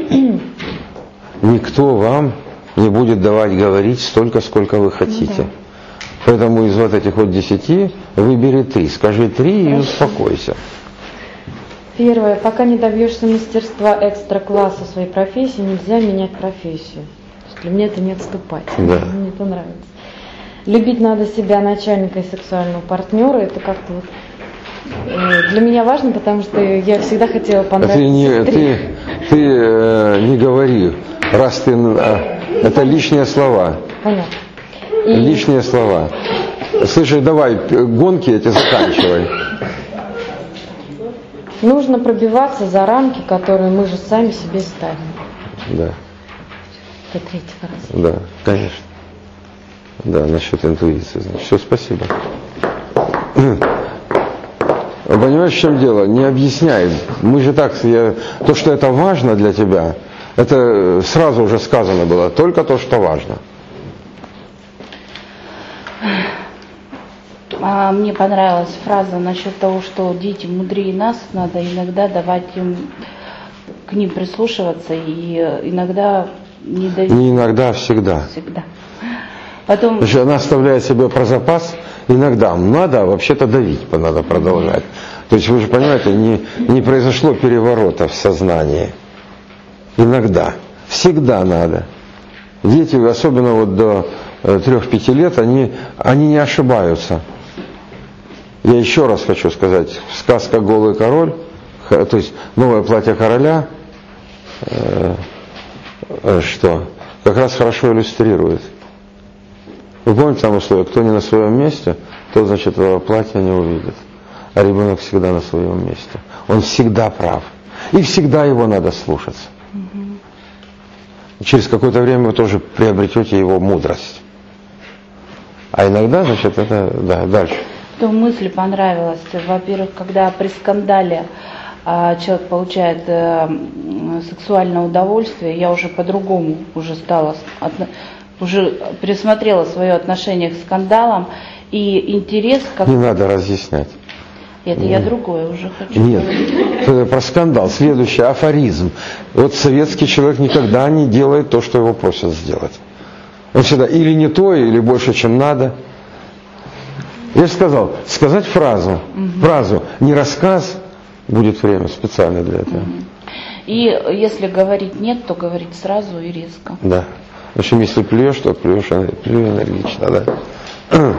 Никто вам не будет давать говорить столько, сколько вы хотите. Ну, да. Поэтому из вот этих вот десяти выбери три. Скажи три и успокойся. Первое. Пока не добьешься мастерства экстра-класса своей профессии, нельзя менять профессию. Для меня это не отступать. Да. Мне это нравится. Любить надо себя, начальника и сексуального партнера. Это как-то вот для меня важно, потому что я всегда хотела понравиться. Ты не, ты, ты э, не говори, раз ты... А, это лишние слова. Понятно. И... Лишние слова. Слушай, давай, гонки эти заканчивай. Нужно пробиваться за рамки, которые мы же сами себе ставим. Да. Это третий раз. Да, конечно. Да, насчет интуиции. Значит, все, спасибо. Понимаешь, в чем дело? Не объясняй. Мы же так, я, то, что это важно для тебя, это сразу уже сказано было, только то, что важно. А мне понравилась фраза насчет того, что дети мудрее нас, надо иногда давать им, к ним прислушиваться и иногда не давить. Не иногда, а всегда. Всегда. Потом... Значит, она оставляет себе про запас. Иногда надо, а вообще-то давить надо продолжать. То есть вы же понимаете, не, не произошло переворота в сознании. Иногда. Всегда надо. Дети, особенно вот до трех-пяти лет, они, они не ошибаются. Я еще раз хочу сказать, сказка «Голый король», то есть «Новое платье короля», э, э, что как раз хорошо иллюстрирует. Вы помните там условие, кто не на своем месте, тот, значит, этого платья не увидит. А ребенок всегда на своем месте. Он всегда прав. И всегда его надо слушаться. Угу. Через какое-то время вы тоже приобретете его мудрость. А иногда, значит, это, да, дальше. То мысль понравилась. Во-первых, когда при скандале а, человек получает а, сексуальное удовольствие, я уже по-другому уже стала, от, уже пересмотрела свое отношение к скандалам и интерес. Как... Не надо разъяснять. Это Нет. Я другое уже хочу. Нет, это про скандал. Следующий афоризм. Вот советский человек никогда не делает то, что его просят сделать. Он всегда или не то, или больше, чем надо. Я же сказал, сказать фразу, угу. фразу, не рассказ, будет время специально для этого. Угу. И если говорить нет, то говорить сразу и резко. Да. В общем, если плюешь, то плюешь, плюй энергично, да.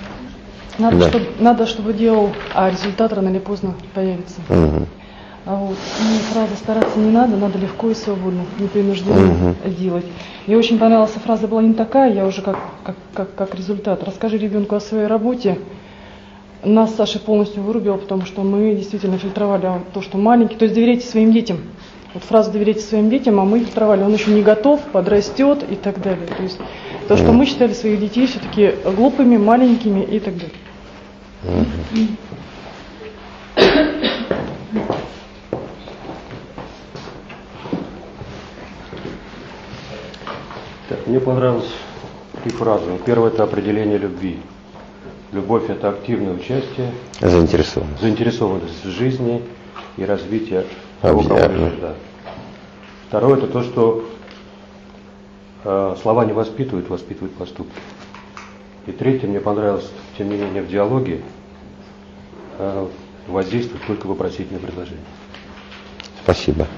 Надо, да. чтобы, надо, чтобы делал, а результат рано или поздно появится. Угу. А вот. мне фраза «стараться не надо, надо легко и свободно, непринужденно Угу. делать». Мне очень понравилась фраза, была не такая, я уже как, как, как, как результат. Расскажи ребенку о своей работе. Нас Саша полностью вырубила, потому что мы действительно фильтровали то, что маленький. То есть доверяйте своим детям. Вот фраза «доверяйте своим детям», а мы фильтровали. Он еще не готов, подрастет и так далее. То есть то, что мы считали своих детей все-таки глупыми, маленькими и так далее. Так, мне понравилось три фразы. Первое – это определение любви. Любовь – это активное участие, Заинтересованность. заинтересованность в жизни и развитие того, кого Объявлено. любишь, да. Второе – это то, что э, слова не воспитывают, воспитывают поступки. И третье, мне понравилось, тем не менее, в диалоге э, воздействует только вопросительное предложение. Спасибо.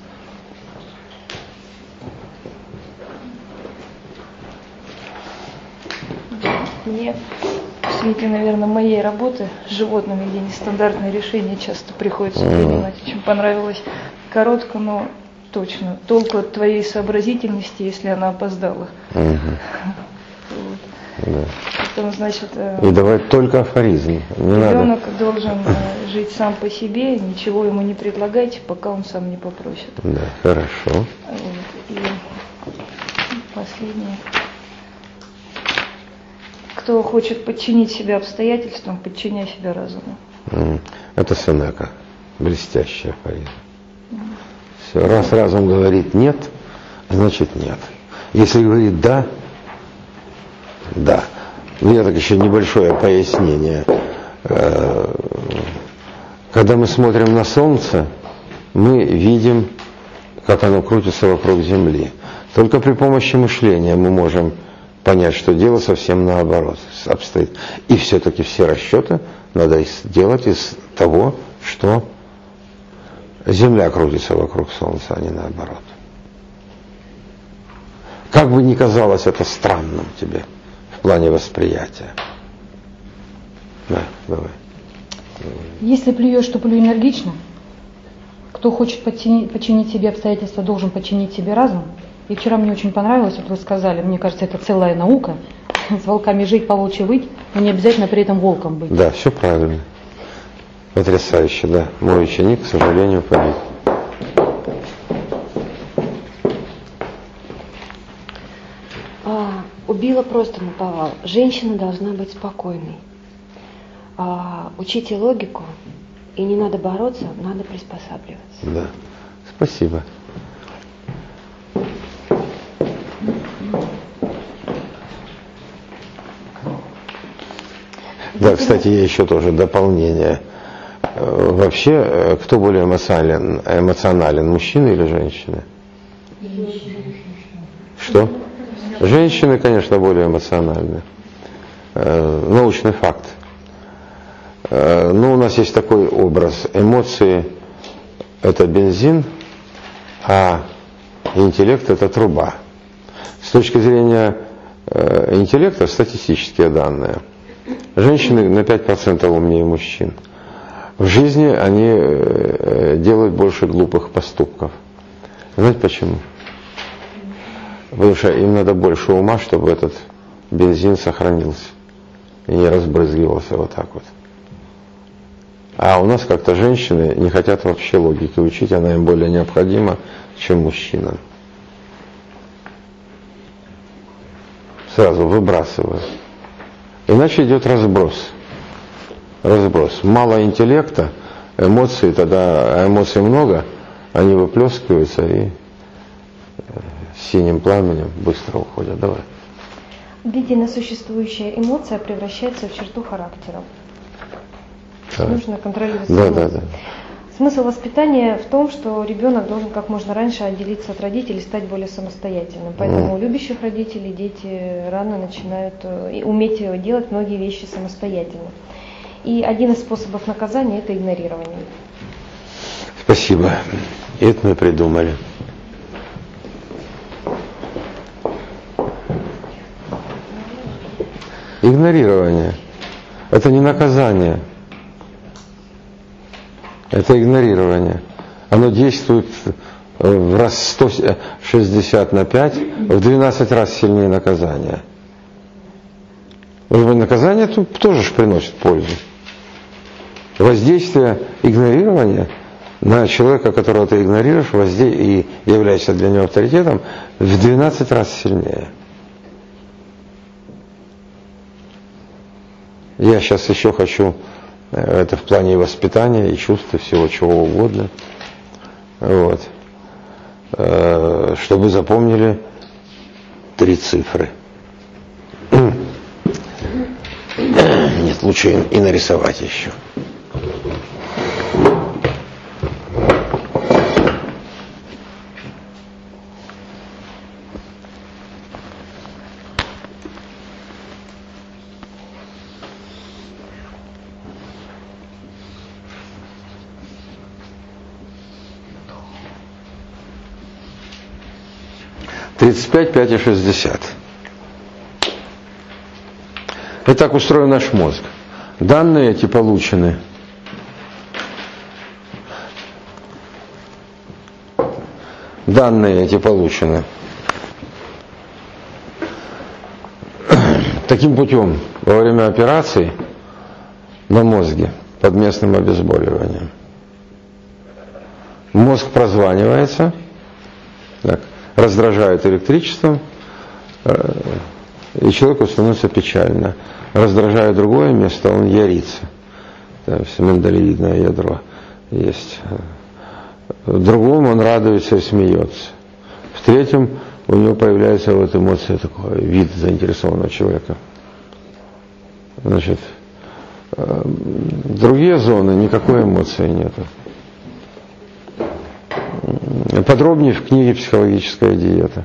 Мне в свете, наверное, моей работы с животными, где нестандартные решения часто приходится принимать, очень понравилось коротко, но точно. Толку от твоей сообразительности, если она опоздала. Угу. Вот. Да. Потом, значит, И давать только афоризм. Не ребенок надо. должен э, жить сам по себе, ничего ему не предлагайте, пока он сам не попросит. Да, хорошо. Вот. И последнее. Кто хочет подчинить себя обстоятельствам, подчиняй себя разуму. М, Это Сенека. Блестящий афоризм. Все. Раз разум говорит нет, значит нет. Если говорит да, да. У меня так еще небольшое пояснение. Э, Когда мы смотрим на Солнце, мы видим, как оно крутится вокруг Земли. Только при помощи мышления мы можем понять, что дело совсем наоборот обстоит. И все-таки все расчеты надо делать из того, что Земля крутится вокруг Солнца, а не наоборот. Как бы ни казалось это странным тебе в плане восприятия. Да, давай. Если плюешь, то плюй энергично. Кто хочет подчинить, подчинить себе обстоятельства, должен подчинить себе разум. И вчера мне очень понравилось, вот вы сказали, мне кажется, это целая наука. С волками жить, по волчьи выть, но не обязательно при этом волком быть. Да, все правильно. Потрясающе, да. Мой ученик, к сожалению, погиб. А, убила просто наповал. Женщина должна быть спокойной. А, учите логику, и не надо бороться, надо приспосабливаться. Да. Спасибо. Да, кстати, я еще тоже дополнение. Э, Вообще, э, кто более эмоционален, эмоционален, мужчина или женщина? Что? Женщины, конечно, более эмоциональны. Э, Научный факт. Э, Ну, у нас есть такой образ. Эмоции – это бензин, а интеллект – это труба. С точки зрения э, интеллекта, статистические данные. Женщины на пять процентов умнее мужчин. В жизни они э, делают больше глупых поступков. Знаете почему? Потому что им надо больше ума, чтобы этот бензин сохранился и не разбрызгивался вот так вот. А у нас как-то женщины не хотят вообще логики учить, она им более необходима, чем мужчинам. Сразу выбрасывают. Иначе идет разброс. Разброс. Мало интеллекта, эмоций, тогда эмоций много, они выплескиваются и синим пламенем быстро уходят. Давай. Длительно существующая эмоция превращается в черту характера. Да. Нужно контролировать Да, эмоции. да, да. Смысл воспитания в том, что ребенок должен как можно раньше отделиться от родителей и стать более самостоятельным. Поэтому у любящих родителей дети рано начинают э, уметь делать многие вещи самостоятельно. И один из способов наказания – это игнорирование. Спасибо. И это мы придумали. Игнорирование. Это не наказание. Это игнорирование. оно действует в раз сто шестьдесят на пять, в двенадцать раз сильнее наказания. Может быть, наказание тут тоже ж приносит пользу. Воздействие игнорирования на человека, которого ты игнорируешь, возде... и являешься для него авторитетом, в двенадцать раз сильнее. Я сейчас еще хочу, это в плане воспитания и чувств, и всего чего угодно, вот, чтобы вы запомнили три цифры. Нет, лучше и нарисовать еще. тридцать пять, пять и шестьдесят. Вот так устроен наш мозг. Данные эти получены данные эти получены таким путем во время операции на мозге под местным обезболиванием. Мозг прозванивается, так, раздражает электричеством, и человеку становится печально. Раздражая другое место, он ярится. То есть миндалевидное ядро есть. В другом он радуется и смеется. В третьем у него появляется вот эмоция, такой вид заинтересованного человека. Значит, другие зоны никакой эмоции нету. Подробнее в книге «Психологическая диета».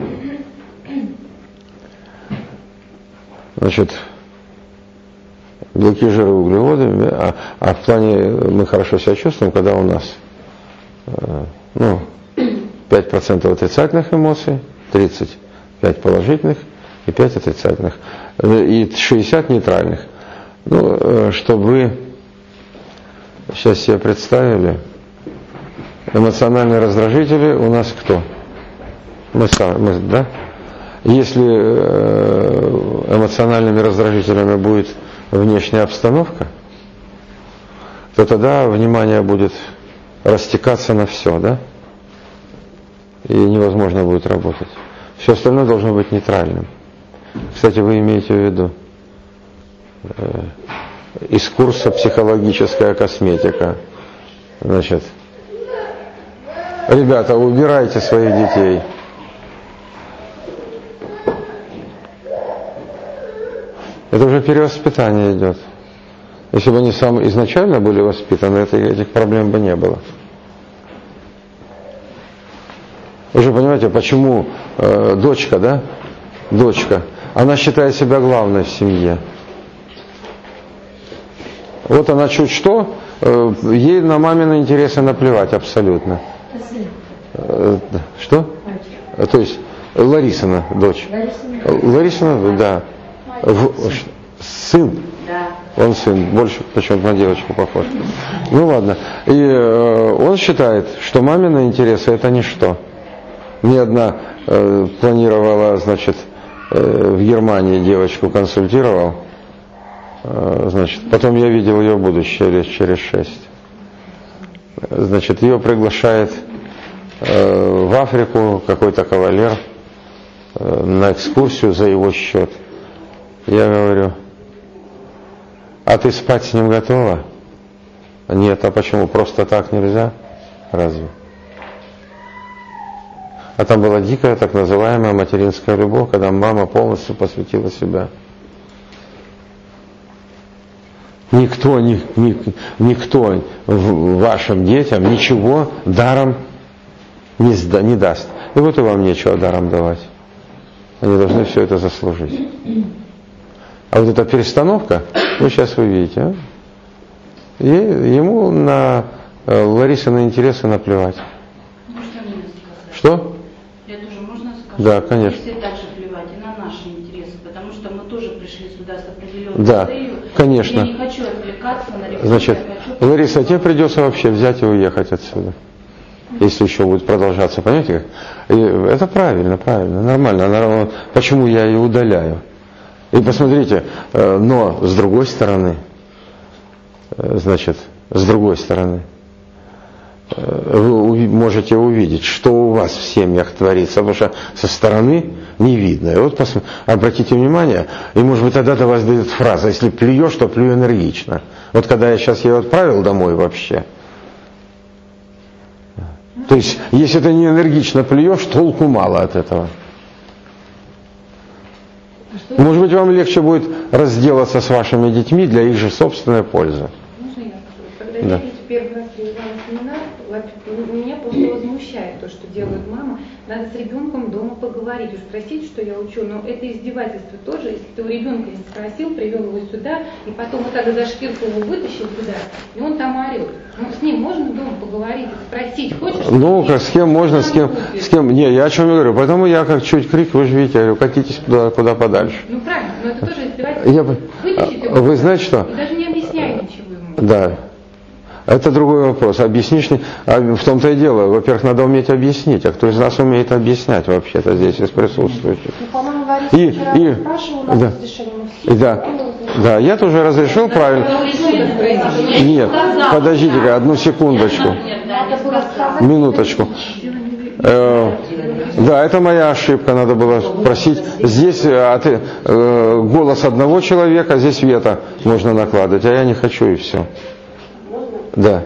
Значит, белки, жиры, углеводы, а, а в плане мы хорошо себя чувствуем, когда у нас ну, пять процентов отрицательных эмоций, тридцать пять положительных и пять отрицательных, и шестьдесят нейтральных. Ну, чтобы вы сейчас себе представили, эмоциональные раздражители у нас кто? Мы сами, мы, да? Если эмоциональными раздражителями будет внешняя обстановка, то тогда внимание будет растекаться на все, да? И невозможно будет работать. Все остальное должно быть нейтральным. Кстати, вы имеете в виду э, из курса «Психологическая косметика». Значит, ребята, убирайте своих детей. Это уже перевоспитание идет. Если бы они сам изначально были воспитаны, это, этих проблем бы не было. Вы же понимаете, почему э, дочка, да, дочка, она считает себя главной в семье. Вот она чуть что, э, ей на мамины интересы наплевать абсолютно. Э, что? То есть Ларисина, дочь. Ларисина, да. В, сын. Он сын, больше почему-то на девочку похож. Ну ладно. И э, он считает, что мамины интересы это ничто. Мне одна э, планировала, значит, э, в Германии девочку консультировал. Э, значит, потом я видел ее будущее лет через шесть. Значит, ее приглашает э, в Африку какой-то кавалер э, на экскурсию за его счет. Я говорю, а ты спать с ним готова? Нет, а почему? Просто так нельзя? Разве? А там была дикая так называемая материнская любовь, когда мама полностью посвятила себя. Никто, ни, ни, никто вашим детям ничего даром не, сда, не даст. И вот и вам нечего даром давать. Они должны все это заслужить. А вот эта перестановка, ну сейчас вы видите, а? И ему на э, Ларисины интересы наплевать. Можно мне сказать? Что? Я тоже можно сказать? Да, конечно. Если также плевать и на наши интересы, потому что мы тоже пришли сюда с определенной да, целью. конечно. Я не хочу отвлекаться на ребенка. Значит, хочу... Лариса, тебе придется вообще взять и уехать отсюда. если еще будет продолжаться, понимаете как? И это правильно, правильно, нормально, нормально. Почему я ее удаляю? И посмотрите, но с другой стороны, значит, с другой стороны, вы можете увидеть, что у вас в семьях творится, потому что со стороны не видно. И вот пос... обратите внимание, и может быть тогда до вас дойдет фраза: если плюешь, то плюй энергично. Вот когда я сейчас ее отправил домой вообще, то есть если ты не энергично плюешь, толку мало от этого. Может быть, вам легче будет разделаться с вашими детьми для их же собственной пользы. Можно я скажу? Когда да. дети первый раз приезжали на семинар, меня просто возмущает то, что делает мама. Надо с ребенком дома поговорить. Уж простите, что я учу, но это издевательство тоже. Если ты у ребенка не спросил, привел его сюда, и потом вот так за шкирку его вытащил сюда, и он там орет. Ну, с ним можно дома поговорить, спросить, хочешь? Ну, как с кем можно, с кем, с кем. Не, я о чем говорю. Поэтому я как чуть крик, вы же видите, я говорю, катитесь куда, куда подальше. Ну правильно, но это тоже издевательство. Я... Вытащить его. Вы знаете что? И даже не объясняй ничего ему. Да. Это другой вопрос. Объяснишь, в том-то и дело. Во-первых, надо уметь объяснить. А кто из нас умеет объяснять вообще-то здесь из присутствующих? Ну, по-моему, Лариса и, вчера и, спрашивала у нас да, разрешение всех. Да, да, я тоже разрешил правильно. Нет, подождите-ка, одну секундочку. Минуточку. Э, да, это моя ошибка, надо было спросить. Здесь от, э, голос одного человека, здесь вето можно накладывать, а я не хочу, и все. Да.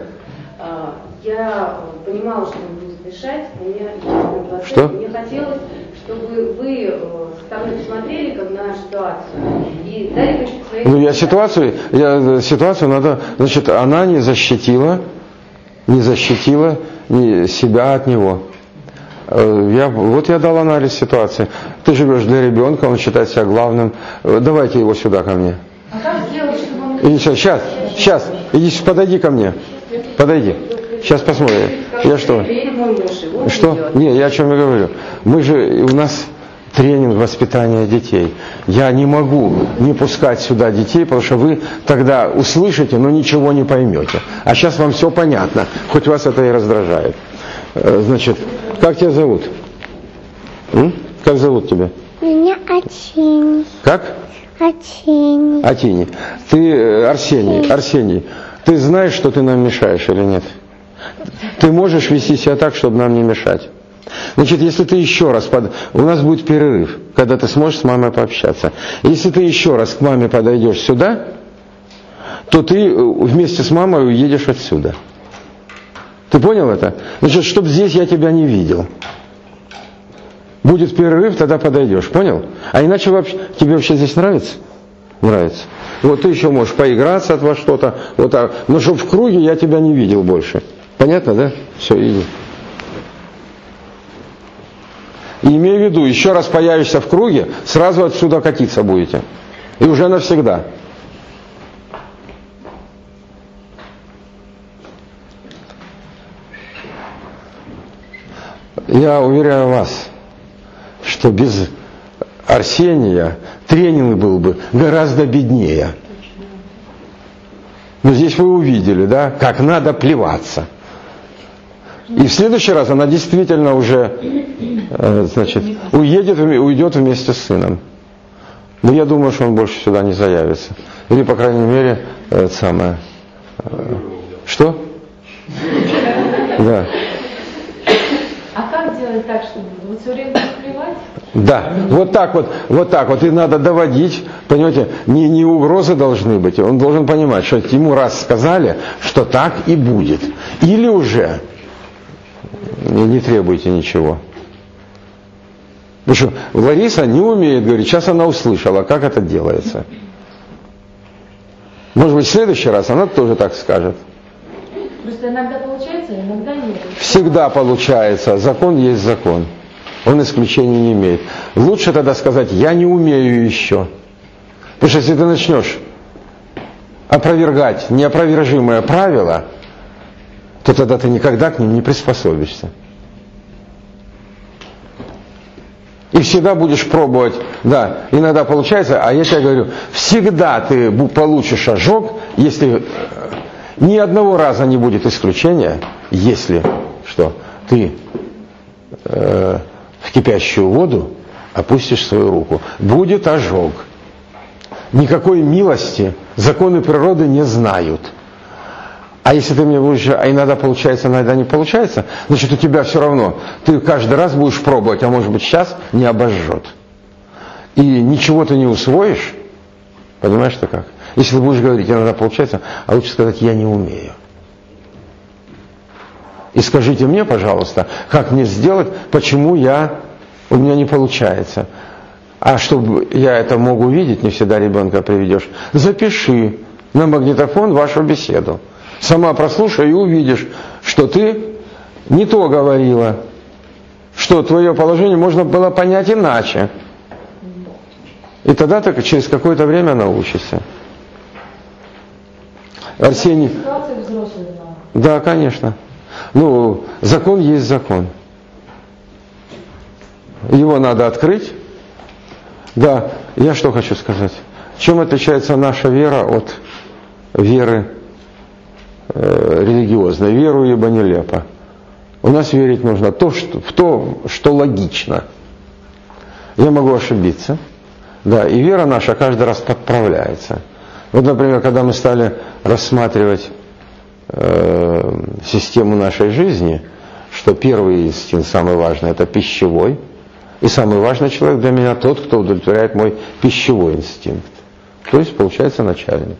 Я понимала, что он будет мешать, у меня есть глаза. Что? Мне хотелось, чтобы вы со мной посмотрели как на ситуацию и дали какие-то свои... Ну, я ситуацию, я, ситуацию надо, значит, она не защитила, не защитила не себя от него. Я, вот я дал анализ ситуации. Ты живешь для ребенка, он считает себя главным. Давайте его сюда ко мне. А как сделать, чтобы он... И сейчас, сейчас, сейчас, иди, подойди ко мне. Подойди. Сейчас посмотрим. Я что? Что? Не, я о чем я говорю. Мы же, у нас тренинг воспитания детей. Я не могу не пускать сюда детей, потому что вы тогда услышите, но ничего не поймете. А сейчас вам все понятно, хоть вас это и раздражает. Значит, как тебя зовут? М? Как зовут тебя? Меня Атини. Как? Атини. Атини. Ты, Арсений, Арсений, ты знаешь, что ты нам мешаешь или нет? Ты можешь вести себя так, чтобы нам не мешать? Значит, если ты еще раз, под... у нас будет перерыв, когда ты сможешь с мамой пообщаться. Если ты еще раз к маме подойдешь сюда, то ты вместе с мамой уедешь отсюда. Ты понял это? Значит, чтобы здесь я тебя не видел. Будет перерыв, тогда подойдешь, понял? А иначе вообще, тебе вообще здесь нравится? Нравится. Вот ты еще можешь поиграться от во что-то, вот так. Но чтобы в круге я тебя не видел больше. Понятно, да? Все, иди. И имей в виду, еще раз появишься в круге, сразу отсюда катиться будете. И уже навсегда. Я уверяю вас, что без Арсения тренинг был бы гораздо беднее. Но здесь вы увидели, да, как надо плеваться. И в следующий раз она действительно уже, э, значит, уедет, уйдет вместе с сыном. Но я думаю, что он больше сюда не заявится. Или, по крайней мере, э, самое. Э, что? Да. А как делать так, чтобы вот все время плевать? Да, вот так вот, вот так вот и надо доводить, понимаете, не, не угрозы должны быть, он должен понимать, что ему раз сказали, что так и будет. Или уже не, не требуйте ничего. Потому что Лариса не умеет говорить, сейчас она услышала, как это делается. Может быть, в следующий раз она тоже так скажет. Просто иногда получается, иногда нет. Всегда получается, закон есть закон. Он исключений не имеет. Лучше тогда сказать, я не умею еще. Потому что если ты начнешь опровергать неопровержимое правило, то тогда ты никогда к ним не приспособишься. И всегда будешь пробовать, да, иногда получается, а я тебе говорю, всегда ты получишь ожог, если ни одного раза не будет исключения, если что, ты э, в кипящую воду опустишь свою руку, будет ожог. Никакой милости законы природы не знают. А если ты мне будешь, а иногда получается, иногда не получается, значит у тебя все равно, ты каждый раз будешь пробовать, а может быть сейчас не обожжет. И ничего ты не усвоишь, понимаешь, что как? Если ты будешь говорить, иногда получается, а лучше сказать, я не умею. И скажите мне, пожалуйста, как мне сделать, почему я, у меня не получается. А чтобы я это мог увидеть, не всегда ребенка приведешь, запиши на магнитофон вашу беседу. Сама прослушай и увидишь, что ты не то говорила, что твое положение можно было понять иначе. И тогда ты через какое-то время научишься. Арсений. Да, конечно. Ну, закон есть закон. Его надо открыть. Да, я что хочу сказать. Чем отличается наша вера от веры э, религиозной? Веру ибо нелепо. У нас верить нужно то, что, в то, что логично. Я могу ошибиться. Да, и вера наша каждый раз подправляется. Вот, например, когда мы стали рассматривать э, систему нашей жизни, что первый инстинкт, самый важный, это пищевой. И самый важный человек для меня тот, кто удовлетворяет мой пищевой инстинкт. То есть, получается, начальник.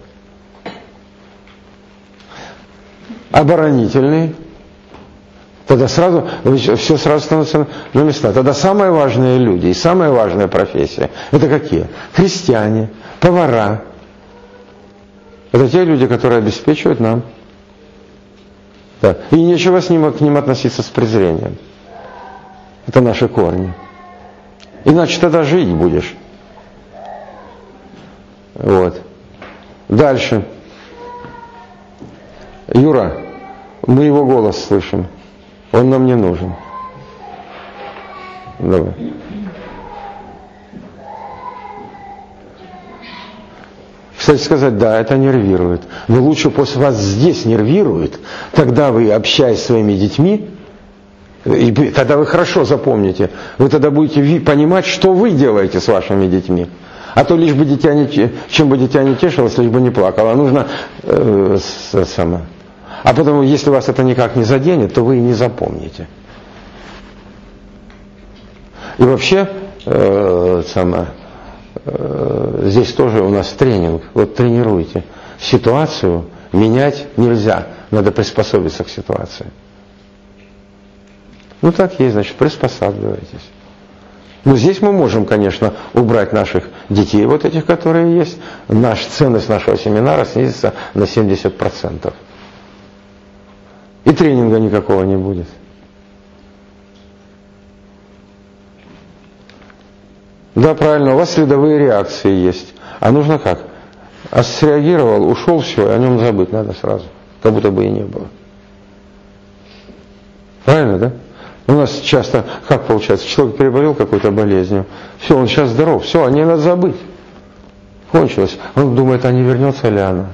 Оборонительный. Тогда сразу, все сразу становится на места. Тогда самые важные люди и самая важная профессия, это какие? Крестьяне, повара. Это те люди, которые обеспечивают нам. Да. И нечего с ним, к ним относиться с презрением. Это наши корни. Иначе тогда жить будешь. Вот. Дальше. Юра, мы его голос слышим. Он нам не нужен. Давай. Кстати сказать, да, это нервирует. Но лучше пусть вас здесь нервирует, тогда вы, общаясь с своими детьми, и тогда вы хорошо запомните, вы тогда будете понимать, что вы делаете с вашими детьми. А то лишь бы дитя не, чем бы дитя не тешилось, лишь бы не плакало. Нужно э, с, само. А потом, если вас это никак не заденет, то вы и не запомните. И вообще, э, само, э, здесь тоже у нас тренинг. Вот тренируйте. Ситуацию менять нельзя. Надо приспособиться к ситуации. Ну так есть, значит, приспосабливайтесь. Но здесь мы можем, конечно, убрать наших детей, вот этих, которые есть. Наша ценность нашего семинара снизится на семьдесят процентов. И тренинга никакого не будет. Да, правильно, у вас следовые реакции есть. А нужно как? А среагировал, ушел, все, о нем забыть надо сразу. Как будто бы и не было. Правильно, да? У нас часто, как получается, человек переболел какой-то болезнью, все, он сейчас здоров, все, о ней надо забыть. Кончилось. Он думает, а не вернется ли она.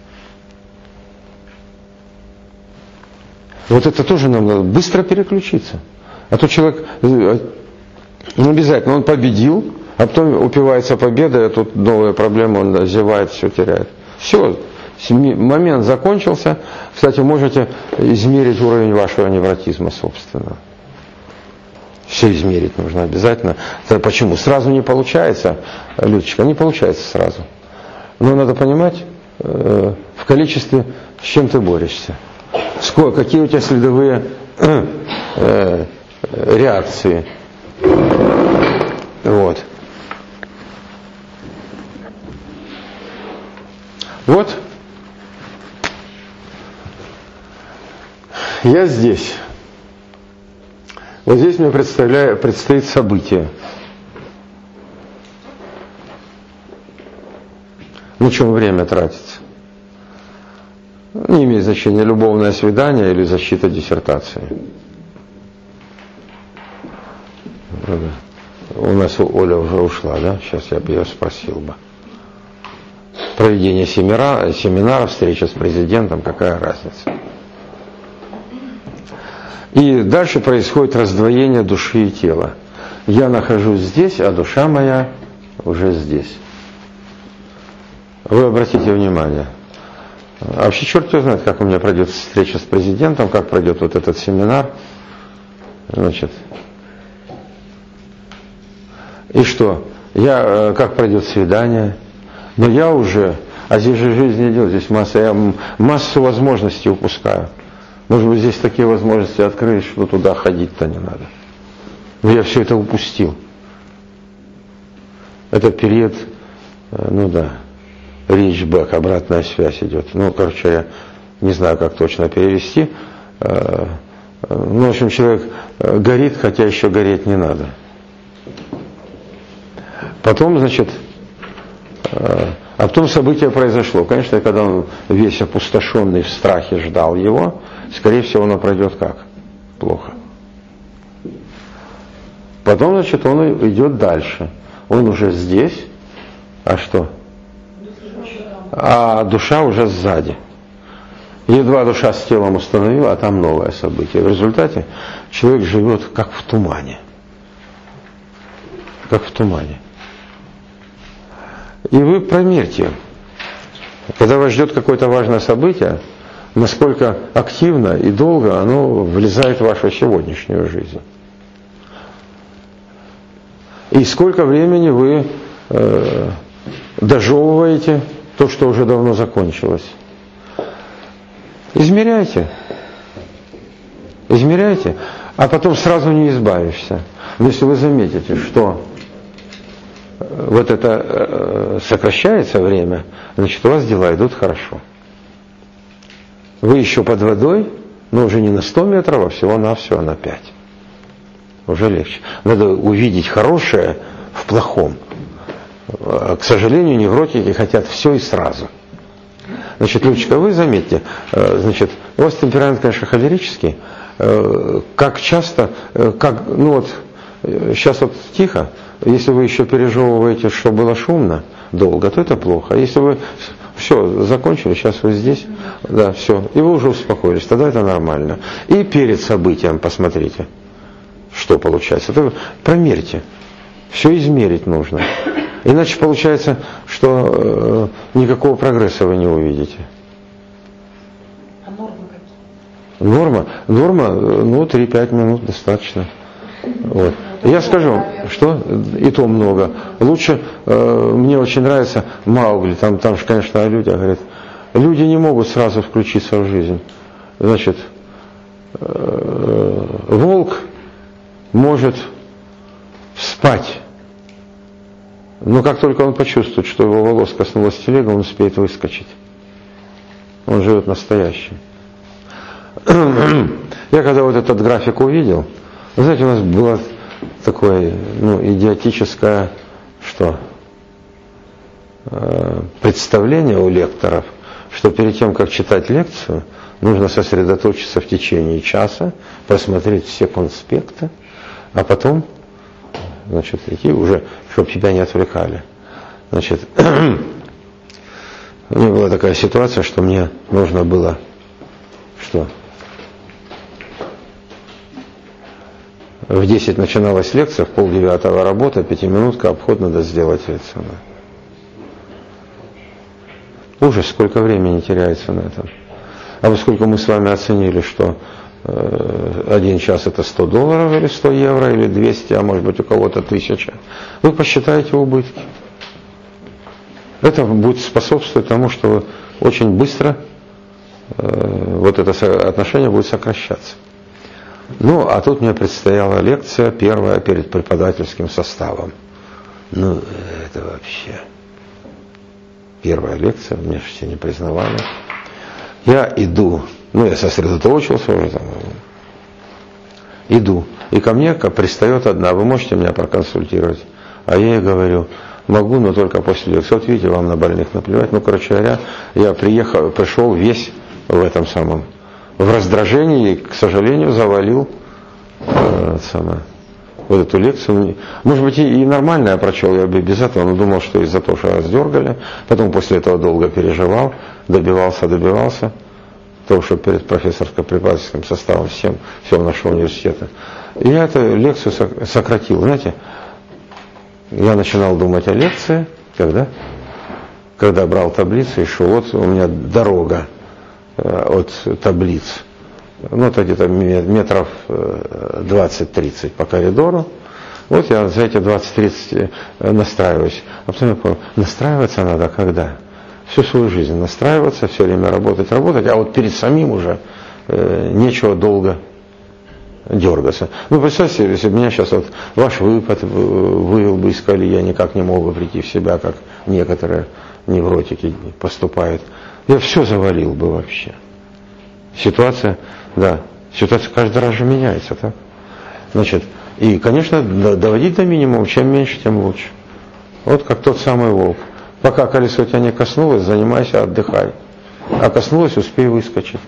Вот это тоже нам надо быстро переключиться. А то человек, ну обязательно, он победил, а потом упивается победой, а тут новая проблема, он зевает, все теряет. Все, момент закончился. Кстати, можете измерить уровень вашего невротизма собственного. Все измерить нужно обязательно. Это почему? Сразу не получается, Людочка, не получается сразу. Но надо понимать, э, в количестве, с чем ты борешься. Сколько, какие у тебя следовые э, э, реакции. Вот. Вот. Я здесь. Вот здесь мне представляю, предстоит событие. На чем время тратится? Не имеет значения, любовное свидание или защита диссертации. У нас Оля уже ушла, да? Сейчас я бы ее спросил бы. Проведение семинара, семинара, встреча с президентом, какая разница? И дальше происходит раздвоение души и тела. Я нахожусь здесь, а душа моя уже здесь. Вы обратите внимание. А вообще черт его знает, как у меня пройдет встреча с президентом, как пройдет вот этот семинар. Значит. И что? Я, как пройдет свидание? Но я уже, а здесь же жизнь не идет, здесь масса, я массу возможностей упускаю. Может быть, здесь такие возможности открылись, что туда ходить-то не надо. Но я все это упустил. Это период, ну да, ричбэк, обратная связь идет. Ну, короче, я не знаю, как точно перевести. Ну, в общем, человек горит, хотя еще гореть не надо. Потом, значит, а потом событие произошло. Конечно, когда он весь опустошенный в страхе ждал его, скорее всего, оно пройдет как? Плохо. Потом, значит, он идет дальше. Он уже здесь, а что? А душа уже сзади. Едва душа с телом установила, а там новое событие. В результате человек живет как в тумане. Как в тумане. И вы промерьте, когда вас ждет какое-то важное событие, насколько активно и долго оно влезает в вашу сегодняшнюю жизнь. И сколько времени вы э, дожевываете то, что уже давно закончилось. Измеряйте. Измеряйте, а потом сразу не избавишься. Но если вы заметите, что вот это сокращается время, значит, у вас дела идут хорошо. Вы еще под водой, но уже не на сто метров, а всего-навсего на пять. Уже легче. Надо увидеть хорошее в плохом. К сожалению, невротики хотят все и сразу. Значит, Любочка, вы заметьте, значит, у вас темперамент, конечно, холерический. Как часто, как, ну вот, сейчас вот тихо, если вы еще пережевываете, что было шумно, долго, то это плохо. А если вы все, закончили, сейчас вы здесь, да, все, и вы уже успокоились, тогда это нормально. И перед событием посмотрите, что получается. Это промерьте, все измерить нужно. Иначе получается, что э, никакого прогресса вы не увидите. А нормы какие? Норма? Норма, ну, три-пять минут достаточно. Вот. Я скажу, что и то много. Лучше, э, мне очень нравится Маугли, там, там же, конечно, о людях говорят. Люди не могут сразу включиться в жизнь. Значит, э, волк может спать, но как только он почувствует, что его волос коснулась телега, он успеет выскочить. Он живет настоящим. Я когда вот этот график увидел, вы знаете, у нас было такое, ну, идиотическое, что, э, представление у лекторов, что перед тем, как читать лекцию, нужно сосредоточиться в течение часа, посмотреть все конспекты, а потом, значит, идти уже, чтобы тебя не отвлекали. Значит, у меня была такая ситуация, что мне нужно было, что в десять начиналась лекция, в полдевятого работа, пятиминутка, обход надо сделать это. Ужас, сколько времени теряется на этом. А поскольку мы с вами оценили, что э, один час это сто долларов или сто евро, или двести, а может быть у кого-то тысяча, вы посчитаете убытки. Это будет способствовать тому, что вы очень быстро э, вот это отношение будет сокращаться. Ну, а тут мне предстояла лекция первая перед преподавательским составом. Ну, это вообще первая лекция, меня же все не признавали. Я иду, ну, я сосредоточился уже там, иду, и ко мне пристает одна, вы можете меня проконсультировать? А я ей говорю, могу, но только после лекции. Вот видите, вам на больных наплевать. Ну, короче говоря, я приехал, пришел весь в этом самом, в раздражении и, к сожалению, завалил э, самое, вот эту лекцию. Может быть, и, и нормально я прочел, я бы без этого, но думал, что из-за того, что раздергали. Потом после этого долго переживал, добивался, добивался. того, что перед профессорско-преподавательским составом всем, всего нашего университета. И я эту лекцию сократил. Знаете, я начинал думать о лекции, когда? Когда брал таблицу и шел. Вот у меня дорога от таблиц. Ну, это где-то метров двадцать-тридцать по коридору. Вот я за эти двадцать-тридцать настраиваюсь. А потом я понял, настраиваться надо когда? Всю свою жизнь настраиваться, все время работать, работать, а вот перед самим уже э, нечего долго дергаться. Ну, представьте, если бы меня сейчас вот ваш выпад вывел бы из колеи, я никак не мог бы прийти в себя, как некоторые невротики поступают. Я все завалил бы вообще. Ситуация, да, ситуация каждый раз же меняется, так? Значит, и, конечно, доводить до минимума, чем меньше, тем лучше. Вот как тот самый волк. Пока колесо тебя не коснулось, занимайся, отдыхай. А коснулось, успей выскочить.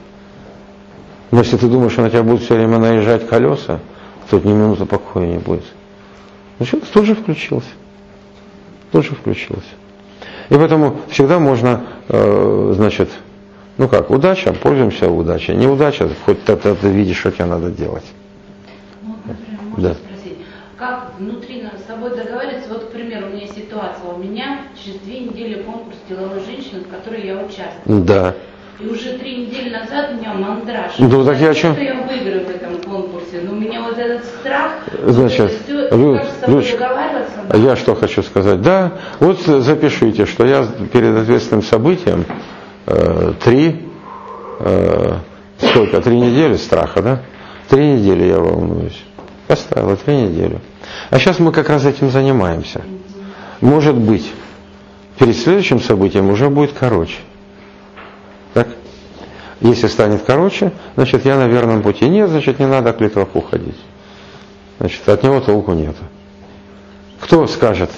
Но если ты думаешь, что на тебя будут все время наезжать колеса, тут ни минуты покоя не будет. Ну что, тут же включился. Тут же включился. И поэтому всегда можно, э, значит, ну как, удача, пользуемся удачей. Неудача, хоть ты, ты, ты видишь, что тебе надо делать. Ну, например, можно да. спросить, как внутри с собой договариваться? Вот, к примеру, у меня ситуация, у меня через две недели конкурс деловой женщины, в которой я участвую. Да. И уже три недели назад у меня мандраж. Ну, так я о чем? Что я выиграю в этом конкурсе, но у меня вот этот страх, значит, вот все, как с собой договариваться? Да? Я что хочу сказать? Да, вот запишите, что я перед ответственным событием э, три, э, сколько, три недели страха, да? Три недели я волнуюсь. Поставила три недели. А сейчас мы как раз этим занимаемся. Может быть, перед следующим событием уже будет короче. Так? Если станет короче, значит, я на верном пути. Нет, значит, не надо к Литваку ходить. Значит, от него толку нету. Кто скажет?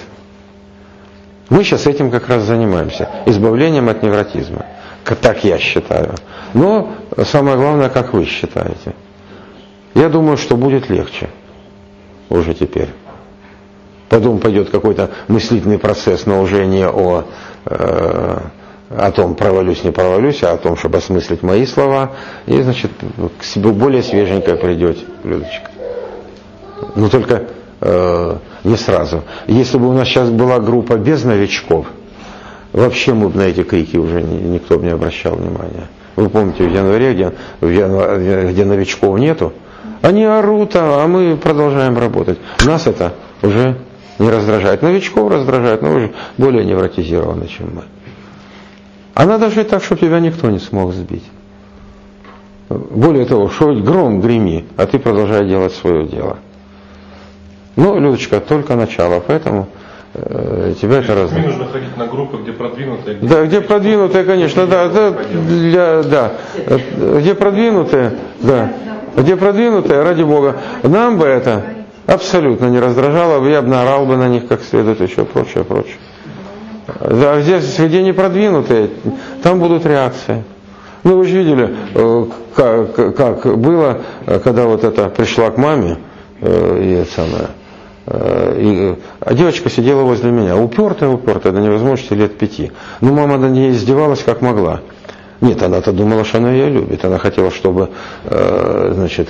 Мы сейчас этим как раз занимаемся. Избавлением от невротизма. Так я считаю. Но самое главное, как вы считаете. Я думаю, что будет легче. Уже теперь. Потом пойдет какой-то мыслительный процесс, но уже не о... Э, о том, провалюсь, не провалюсь, а о том, чтобы осмыслить мои слова, и, значит, к себе более свеженькое придете, Людочка. Но только э, не сразу. Если бы у нас сейчас была группа без новичков, вообще мы бы на эти крики уже ни, никто бы не обращал внимания. Вы помните, в январе, где, в январе, где новичков нету, они орут, а мы продолжаем работать. Нас это уже не раздражает. Новичков раздражает, но уже более невротизированы, чем мы. А надо жить так, чтобы тебя никто не смог сбить. Более того, что гром греми, а ты продолжай делать свое дело. Ну, Людочка, только начало, поэтому э, тебя это раз... Мне нужно ходить на группы, где продвинутые. Где да, где продвинутые, конечно, да, да, для, да, где продвинутые, да, где продвинутые, ради Бога. Нам бы это абсолютно не раздражало, я бы наорал бы на них как следует, еще прочее, прочее. Да, здесь, где не продвинутые, там будут реакции. Ну, вы же видели, как, как было, когда вот это пришла к маме, и, самое, и, а девочка сидела возле меня, упертая, упертая, до невозможности лет пяти. Но мама на ней издевалась как могла. Нет, она-то думала, что она ее любит. Она хотела, чтобы, значит,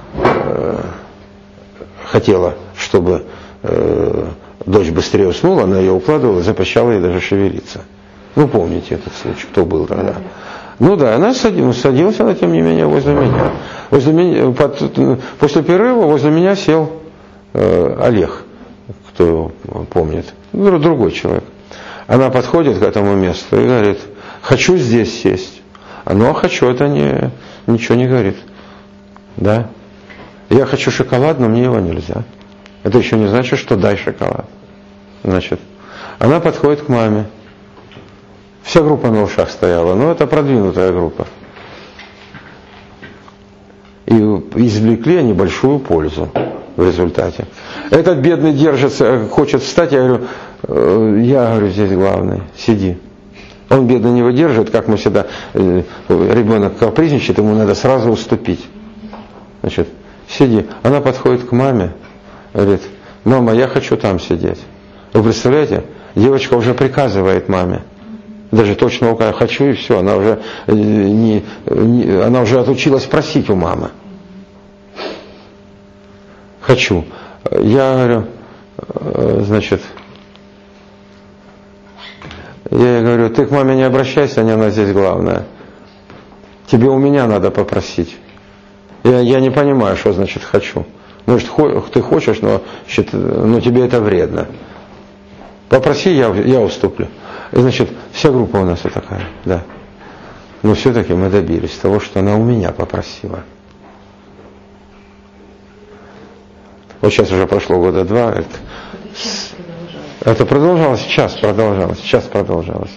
хотела, чтобы дочь быстрее уснула, она ее укладывала, запрещала ей даже шевелиться. Вы помните этот случай, кто был тогда? Ну да, она садилась, садилась она, тем не менее, возле меня. Возле меня под, после перерыва возле меня сел э, Олег, кто помнит, другой человек. Она подходит к этому месту и говорит, хочу здесь сесть. А ну, а хочу, это не, ничего не говорит. Да? Я хочу шоколад, но мне его нельзя. Это еще не значит, что дай шоколад. Значит, она подходит к маме. Вся группа на ушах стояла, но это продвинутая группа. И извлекли они большую пользу в результате. Этот бедный держится, хочет встать, я говорю, я говорю, здесь главный, сиди. Он, бедный, не выдерживает, как мы всегда, ребенок капризничает, ему надо сразу уступить. Значит, сиди. Она подходит к маме, говорит, мама, я хочу там сидеть. Вы представляете, девочка уже приказывает маме. Даже точно указать хочу и все. Она уже, не, не, она уже отучилась просить у мамы. Хочу. Я говорю, значит, я ей говорю, ты к маме не обращайся, не она здесь главная. Тебе у меня надо попросить. Я, я не понимаю, что значит хочу. Может, ты хочешь, но, значит, но тебе это вредно. Попроси, я, я уступлю. И, значит, вся группа у нас вот такая, да. Но все-таки мы добились того, что она у меня попросила. Вот сейчас уже прошло года два. Это, это продолжалось, час продолжалось, час продолжалось.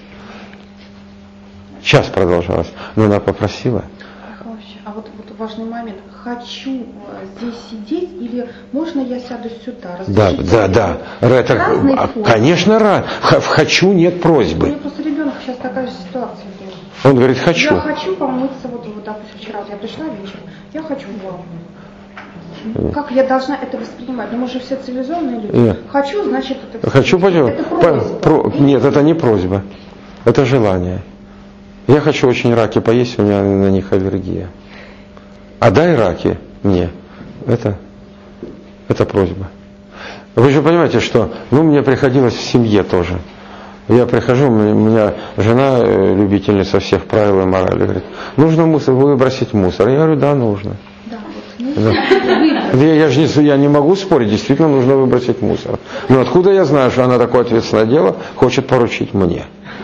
Час продолжалось. Но она попросила. А вот, вот важный момент. Хочу здесь сидеть или можно я сяду сюда? Да, да, да. Это, конечно, рад. В хочу нет просьбы. У меня просто ребенок сейчас такая же ситуация. Он говорит, хочу. Я хочу помыться, вот, вот допустим, вчера вот я пришла вечером, я хочу в ванну. Как я должна это воспринимать? Ну, мы же все цивилизованные люди. Нет. Хочу, значит, это... Хочу, пойдем. Это просьба. Про... Нет, это не просьба. Это желание. Я хочу очень раки поесть, у меня на них аллергия. А дай раки мне. Это, это просьба. Вы же понимаете, что ну, мне приходилось в семье тоже. Я прихожу, у меня жена, любительница всех правил и морали, говорит, нужно мусор, выбросить мусор. Я говорю, да, нужно. Да, вот, да. Я, я же не, я не могу спорить, действительно нужно выбросить мусор. Но откуда я знаю, что она такое ответственное дело хочет поручить мне?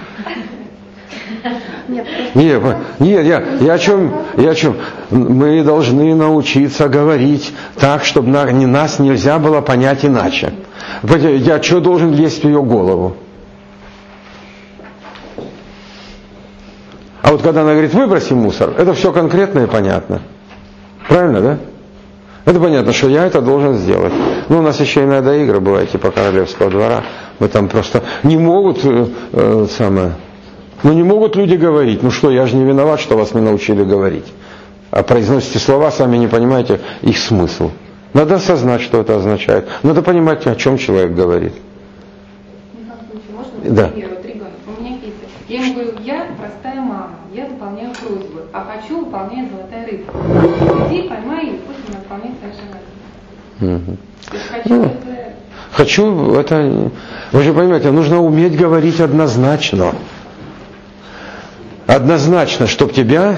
Нет, нет, нет я, я, о чем, я о чем? Мы должны научиться говорить так, чтобы на, не, нас нельзя было понять иначе. Я что должен лезть в ее голову? А вот когда она говорит, выброси мусор, это все конкретно и понятно. Правильно, да? Это понятно, что я это должен сделать. Ну, у нас еще иногда игры бывают, типа королевского двора. Мы там просто не могут, э, э, самое, ну не могут люди говорить. Ну что, я же не виноват, что вас не научили говорить. А произносите слова, сами не понимаете их смысл. Надо осознать, что это означает. Надо понимать, о чем человек говорит. Можно да. Пример, вот ребенок, у меня есть. Я ему говорю, я простая мама, я выполняю просьбы, а хочу выполнять золотая рыбка. Иди, поймай, и пусть она выполняет совершенно. Угу. То есть хочу, ну, это... хочу, это, вы же понимаете, нужно уметь говорить однозначно. Однозначно, чтобы тебя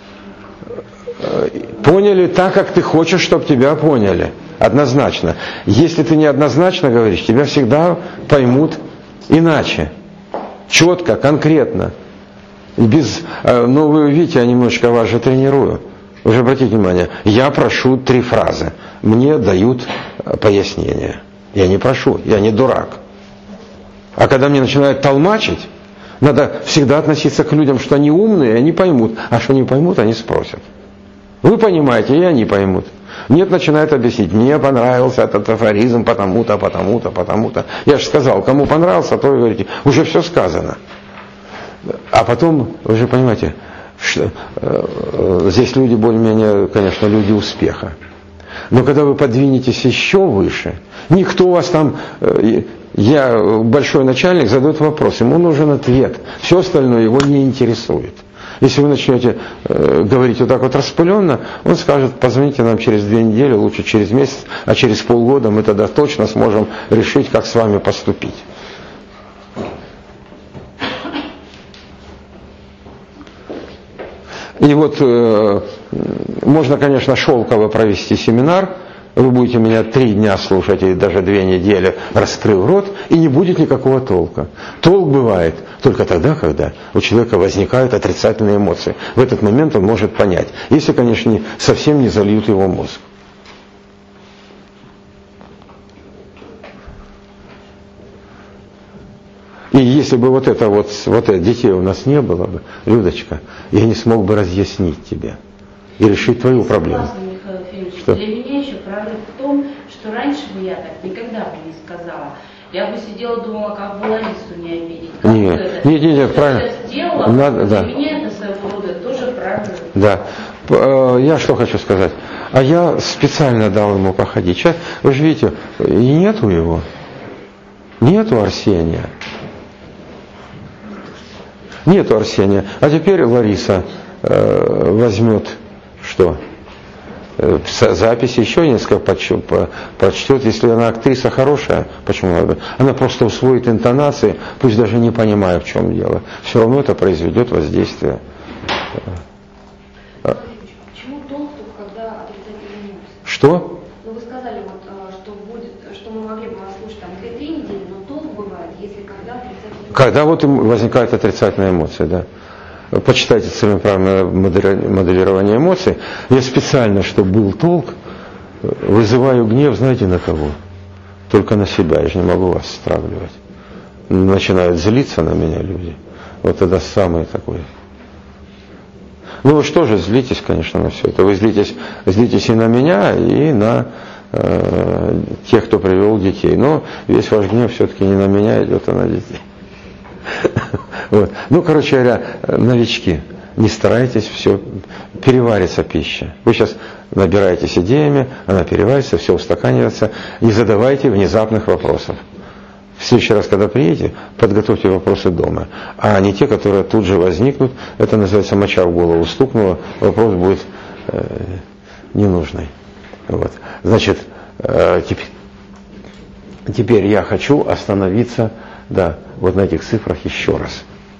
поняли так, как ты хочешь, чтобы тебя поняли. Однозначно. Если ты неоднозначно говоришь, тебя всегда поймут иначе. Четко, конкретно. Без, ну, вы видите, я немножечко вас же тренирую. Вы же обратите внимание, я прошу три фразы. Мне дают пояснение. Я не прошу, я не дурак. А когда мне начинают толмачить, надо всегда относиться к людям, что они умные, они поймут. А что не поймут, они спросят. Вы понимаете, и они поймут. Нет, начинает объяснить, мне понравился этот афоризм потому-то, потому-то, потому-то. Я же сказал, кому понравился, то вы говорите, уже все сказано. А потом, вы же понимаете, что, э, здесь люди более-менее, конечно, люди успеха. Но когда вы подвинетесь еще выше, никто у вас там, э, я, большой начальник, задает вопрос, ему нужен ответ, все остальное его не интересует. Если вы начнете э, говорить вот так вот распыленно, он скажет, позвоните нам через две недели, лучше через месяц, а через полгода мы тогда точно сможем решить, как с вами поступить. И вот э, можно, конечно, шелково провести семинар, вы будете меня три дня слушать и даже две недели раскрыл рот, и не будет никакого толка. Толк бывает только тогда, когда у человека возникают отрицательные эмоции. В этот момент он может понять, если, конечно, не, совсем не зальют его мозг. И если бы вот это вот, вот это детей у нас не было бы, Людочка, я не смог бы разъяснить тебе и решить твою проблему. Что? Для меня еще прорыв в том, что раньше бы я так никогда бы не сказала. Я бы сидела, думала, как бы Ларису не обидеть. Как нет, это, нет, нет, нет, правильно. Это сделала, Надо, для да. меня это своего рода тоже прорыв. Да. Я что хочу сказать. А я специально дал ему походить. Сейчас, вы же видите, и нету его. Нету Арсения. Нету Арсения. А теперь Лариса э, возьмет что? Э, записи, еще несколько прочтет. Если она актриса хорошая, почему надо? Она просто усвоит интонации, пусть даже не понимая, в чем дело. Все равно это произведет воздействие. Почему толк, когда отрицательные эмоции? Что? Ну вы сказали, вот, что, будет, что мы могли бы вас слушать там две-три недели, но толк бывает, если когда отрицательные эмоции. Когда вот возникает отрицательная эмоция, да. Почитайте целенаправленное моделирование эмоций. Я специально, чтобы был толк, вызываю гнев, знаете, на кого? Только на себя, я же не могу вас стравливать. Начинают злиться на меня люди. Вот это самый такой. Ну вы что же, злитесь, конечно, на все это. Вы злитесь, злитесь и на меня, и на э, тех, кто привел детей. Но весь ваш гнев все-таки не на меня идет, а на детей. Вот. Ну, короче говоря, новички, не старайтесь, все, переварится пища. Вы сейчас набираетесь идеями, она переварится, все устаканивается. Не задавайте внезапных вопросов. В следующий раз, когда приедете, подготовьте вопросы дома. А не те, которые тут же возникнут. Это называется моча в голову стукнула, вопрос будет э, ненужный. Вот. Значит, э, теперь, теперь я хочу остановиться, да, вот на этих цифрах еще раз.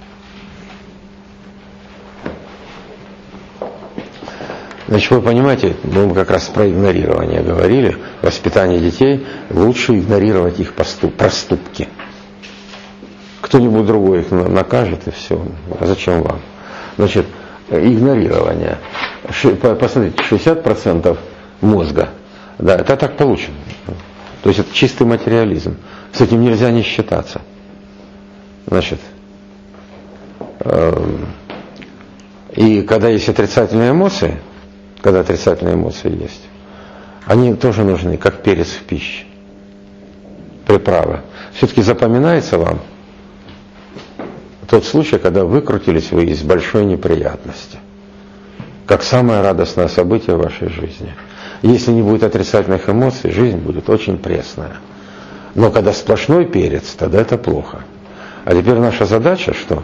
Значит, вы понимаете, мы как раз про игнорирование говорили, воспитание детей, лучше игнорировать их поступ, проступки. Кто-нибудь другой их накажет, и все. А зачем вам? Значит, игнорирование. Посмотрите, шестьдесят процентов мозга, да, это так получено. То есть это чистый материализм. С этим нельзя не считаться. Значит, э, и когда есть отрицательные эмоции, когда отрицательные эмоции есть, они тоже нужны, как перец в пище, приправа. Все-таки запоминается вам тот случай, когда выкрутились вы из большой неприятности, как самое радостное событие в вашей жизни. Если не будет отрицательных эмоций, жизнь будет очень пресная. Но когда сплошной перец, тогда это плохо. А теперь наша задача, что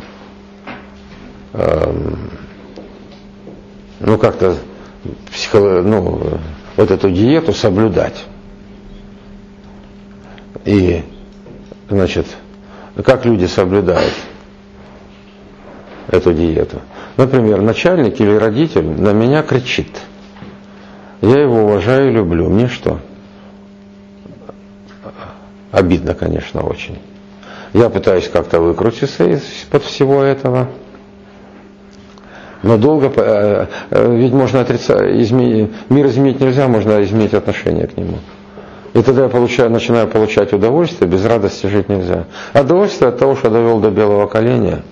эм, ну как-то психо, ну, вот эту диету соблюдать. И, значит, как люди соблюдают эту диету? Например, начальник или родитель на меня кричит. Я его уважаю и люблю. Мне что? Обидно, конечно, очень. Я пытаюсь как-то выкрутиться из-под всего этого. Но долго, ведь можно отрицать, изменить, мир изменить нельзя, можно изменить отношение к нему. И тогда я получаю, начинаю получать удовольствие, без радости жить нельзя. Удовольствие от того, что довел до белого коленя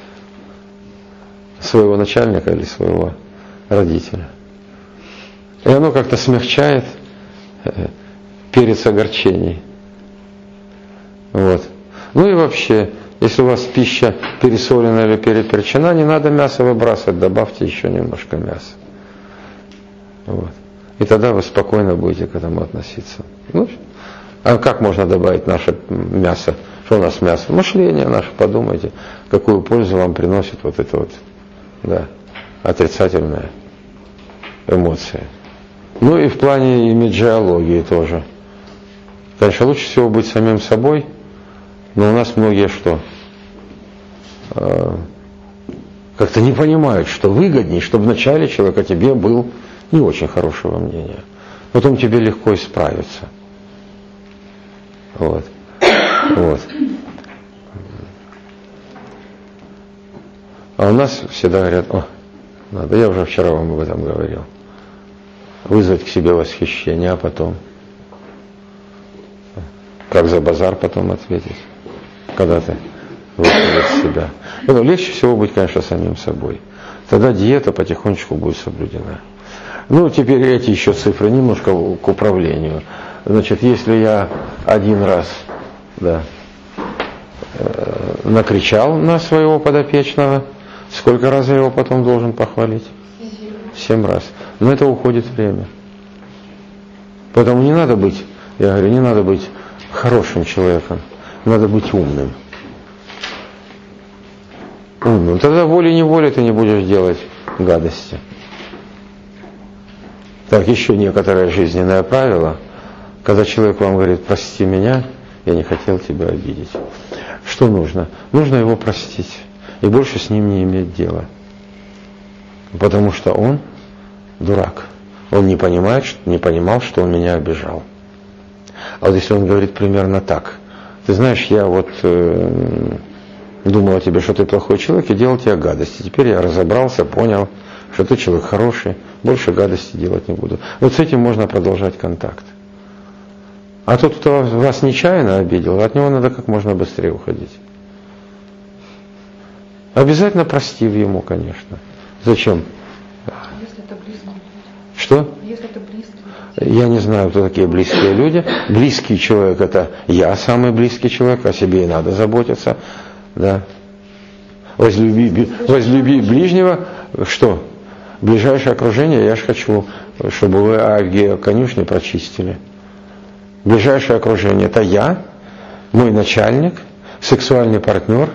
своего начальника или своего родителя. И оно как-то смягчает перец огорчений. Вот. Ну и вообще, если у вас пища пересолена или переперчена, не надо мясо выбрасывать, добавьте еще немножко мяса. Вот. И тогда вы спокойно будете к этому относиться. Ну, а как можно добавить наше мясо? Что у нас мясо? Мышление наше, подумайте, какую пользу вам приносит вот это вот, да, отрицательная эмоция. Ну и в плане имиджиологии тоже. Конечно, лучше всего быть самим собой, но у нас многие что? Как-то не понимают, что выгоднее, чтобы вначале человек о тебе был не очень хорошего мнения. Потом тебе легко исправиться. Вот. Вот. А у нас всегда говорят, о, надо, я уже вчера вам об этом говорил, вызвать к себе восхищение, а потом, как за базар потом ответить, когда ты выходишь себя. Поэтому легче всего быть, конечно, самим собой. Тогда диета потихонечку будет соблюдена. Ну, теперь эти еще цифры немножко к управлению. Значит, если я один раз, да, э, накричал на своего подопечного, сколько раз я его потом должен похвалить? Семь раз. Но это уходит время. Поэтому не надо быть, я говорю, не надо быть хорошим человеком, надо быть умным. умным. Тогда волей-неволей ты не будешь делать гадости. Так, еще некоторое жизненное правило. Когда человек вам говорит: прости меня, я не хотел тебя обидеть. Что нужно? Нужно его простить и больше с ним не иметь дела. Потому что он дурак. Он не понимает, не понимал, что он меня обижал. А вот если он говорит примерно так: ты знаешь, я вот э, думал о тебе, что ты плохой человек, и делал тебе гадости. Теперь я разобрался, понял, что ты человек хороший, больше гадости делать не буду. Вот с этим можно продолжать контакт. А тот, кто вас нечаянно обидел, от него надо как можно быстрее уходить. Обязательно простив ему, конечно. Зачем? Если это близкие люди. Что? Если это близкие люди. Я не знаю, кто такие близкие люди. Близкий человек — это я, самый близкий человек, о себе и надо заботиться. Да. Возлюби, возлюби ближнего. Что? Ближайшее окружение, я же хочу, чтобы вы Агию конюшни прочистили. Ближайшее окружение — это я, мой начальник, сексуальный партнер.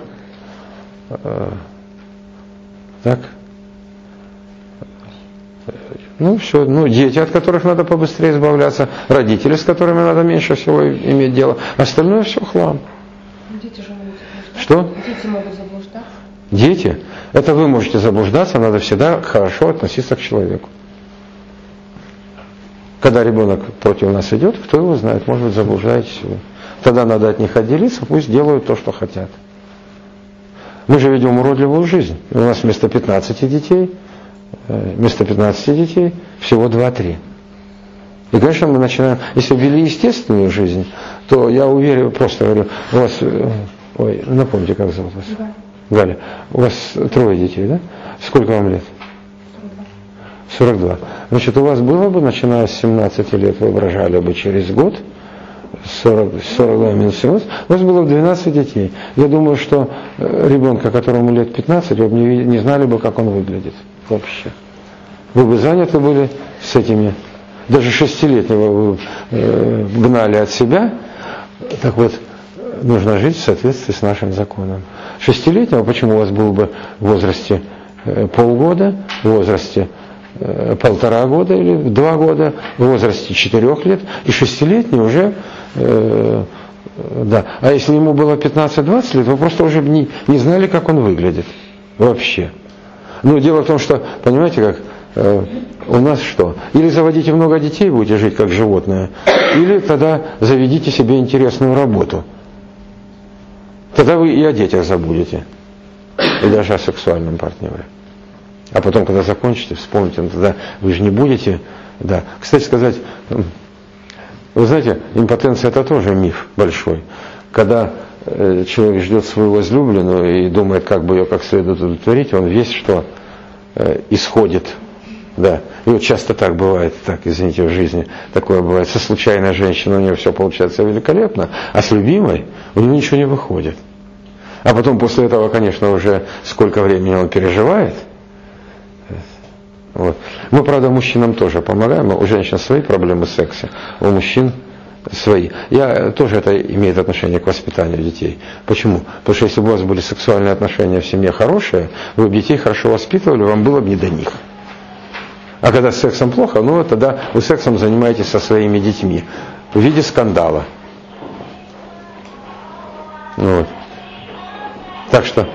Так? Ну, все, ну, дети, от которых надо побыстрее избавляться, родители, с которыми надо меньше всего иметь дело. Остальное все хлам. Дети же могут заблуждаться. Что? Дети могут заблуждаться. Дети? Это вы можете заблуждаться, надо всегда хорошо относиться к человеку. Когда ребенок против нас идет, кто его знает, может быть, заблуждаетесь вы. Тогда надо от них отделиться, пусть делают то, что хотят. Мы же ведем уродливую жизнь. У нас вместо пятнадцати детей, вместо пятнадцати детей всего два-три. И, конечно, мы начинаем, если ввели естественную жизнь, то я уверен, просто говорю, у вас, ой, напомните, как зовут вас? Да. Галя, у вас трое детей, да? Сколько вам лет? сорок два. Значит, у вас было бы, начиная с семнадцати лет, вы рожали бы через год, сорок, сорок два минус семнадцать, у вас было бы двенадцать детей. Я думаю, что ребенка, которому лет пятнадцать, вы бы не, не знали бы, как он выглядит вообще. Вы бы заняты были с этими, даже шестилетнего вы э, гнали от себя. Так вот, нужно жить в соответствии с нашим законом. Шестилетнего, почему у вас был бы в возрасте э, полгода, в возрасте полтора года или два года, в возрасте четырех лет, и шестилетний уже, э, да. А если ему было пятнадцать-двадцать лет, вы просто уже не, не знали, как он выглядит вообще. Ну, дело в том, что, понимаете, как э, у нас что? Или заводите много детей, будете жить как животное, или тогда заведите себе интересную работу. Тогда вы и о детях забудете, и даже о сексуальном партнере. А потом, когда закончите, вспомните, ну, тогда вы же не будете, да. Кстати сказать, вы знаете, импотенция — это тоже миф большой. Когда э, человек ждет свою возлюбленную и думает, как бы ее как следует удовлетворить, он весь что э, исходит, да. И вот часто так бывает, так, извините, в жизни такое бывает. Со случайной женщиной у нее все получается великолепно, а с любимой у него ничего не выходит. А потом после этого, конечно, уже сколько времени он переживает. Вот. Мы, правда, мужчинам тоже помогаем, у женщин свои проблемы секса, у мужчин свои. Я тоже это имеет отношение к воспитанию детей. Почему? Потому что если бы у вас были сексуальные отношения в семье хорошие, вы бы детей хорошо воспитывали, вам было бы не до них. А когда с сексом плохо, ну тогда вы сексом занимаетесь со своими детьми в виде скандала. Вот. Так что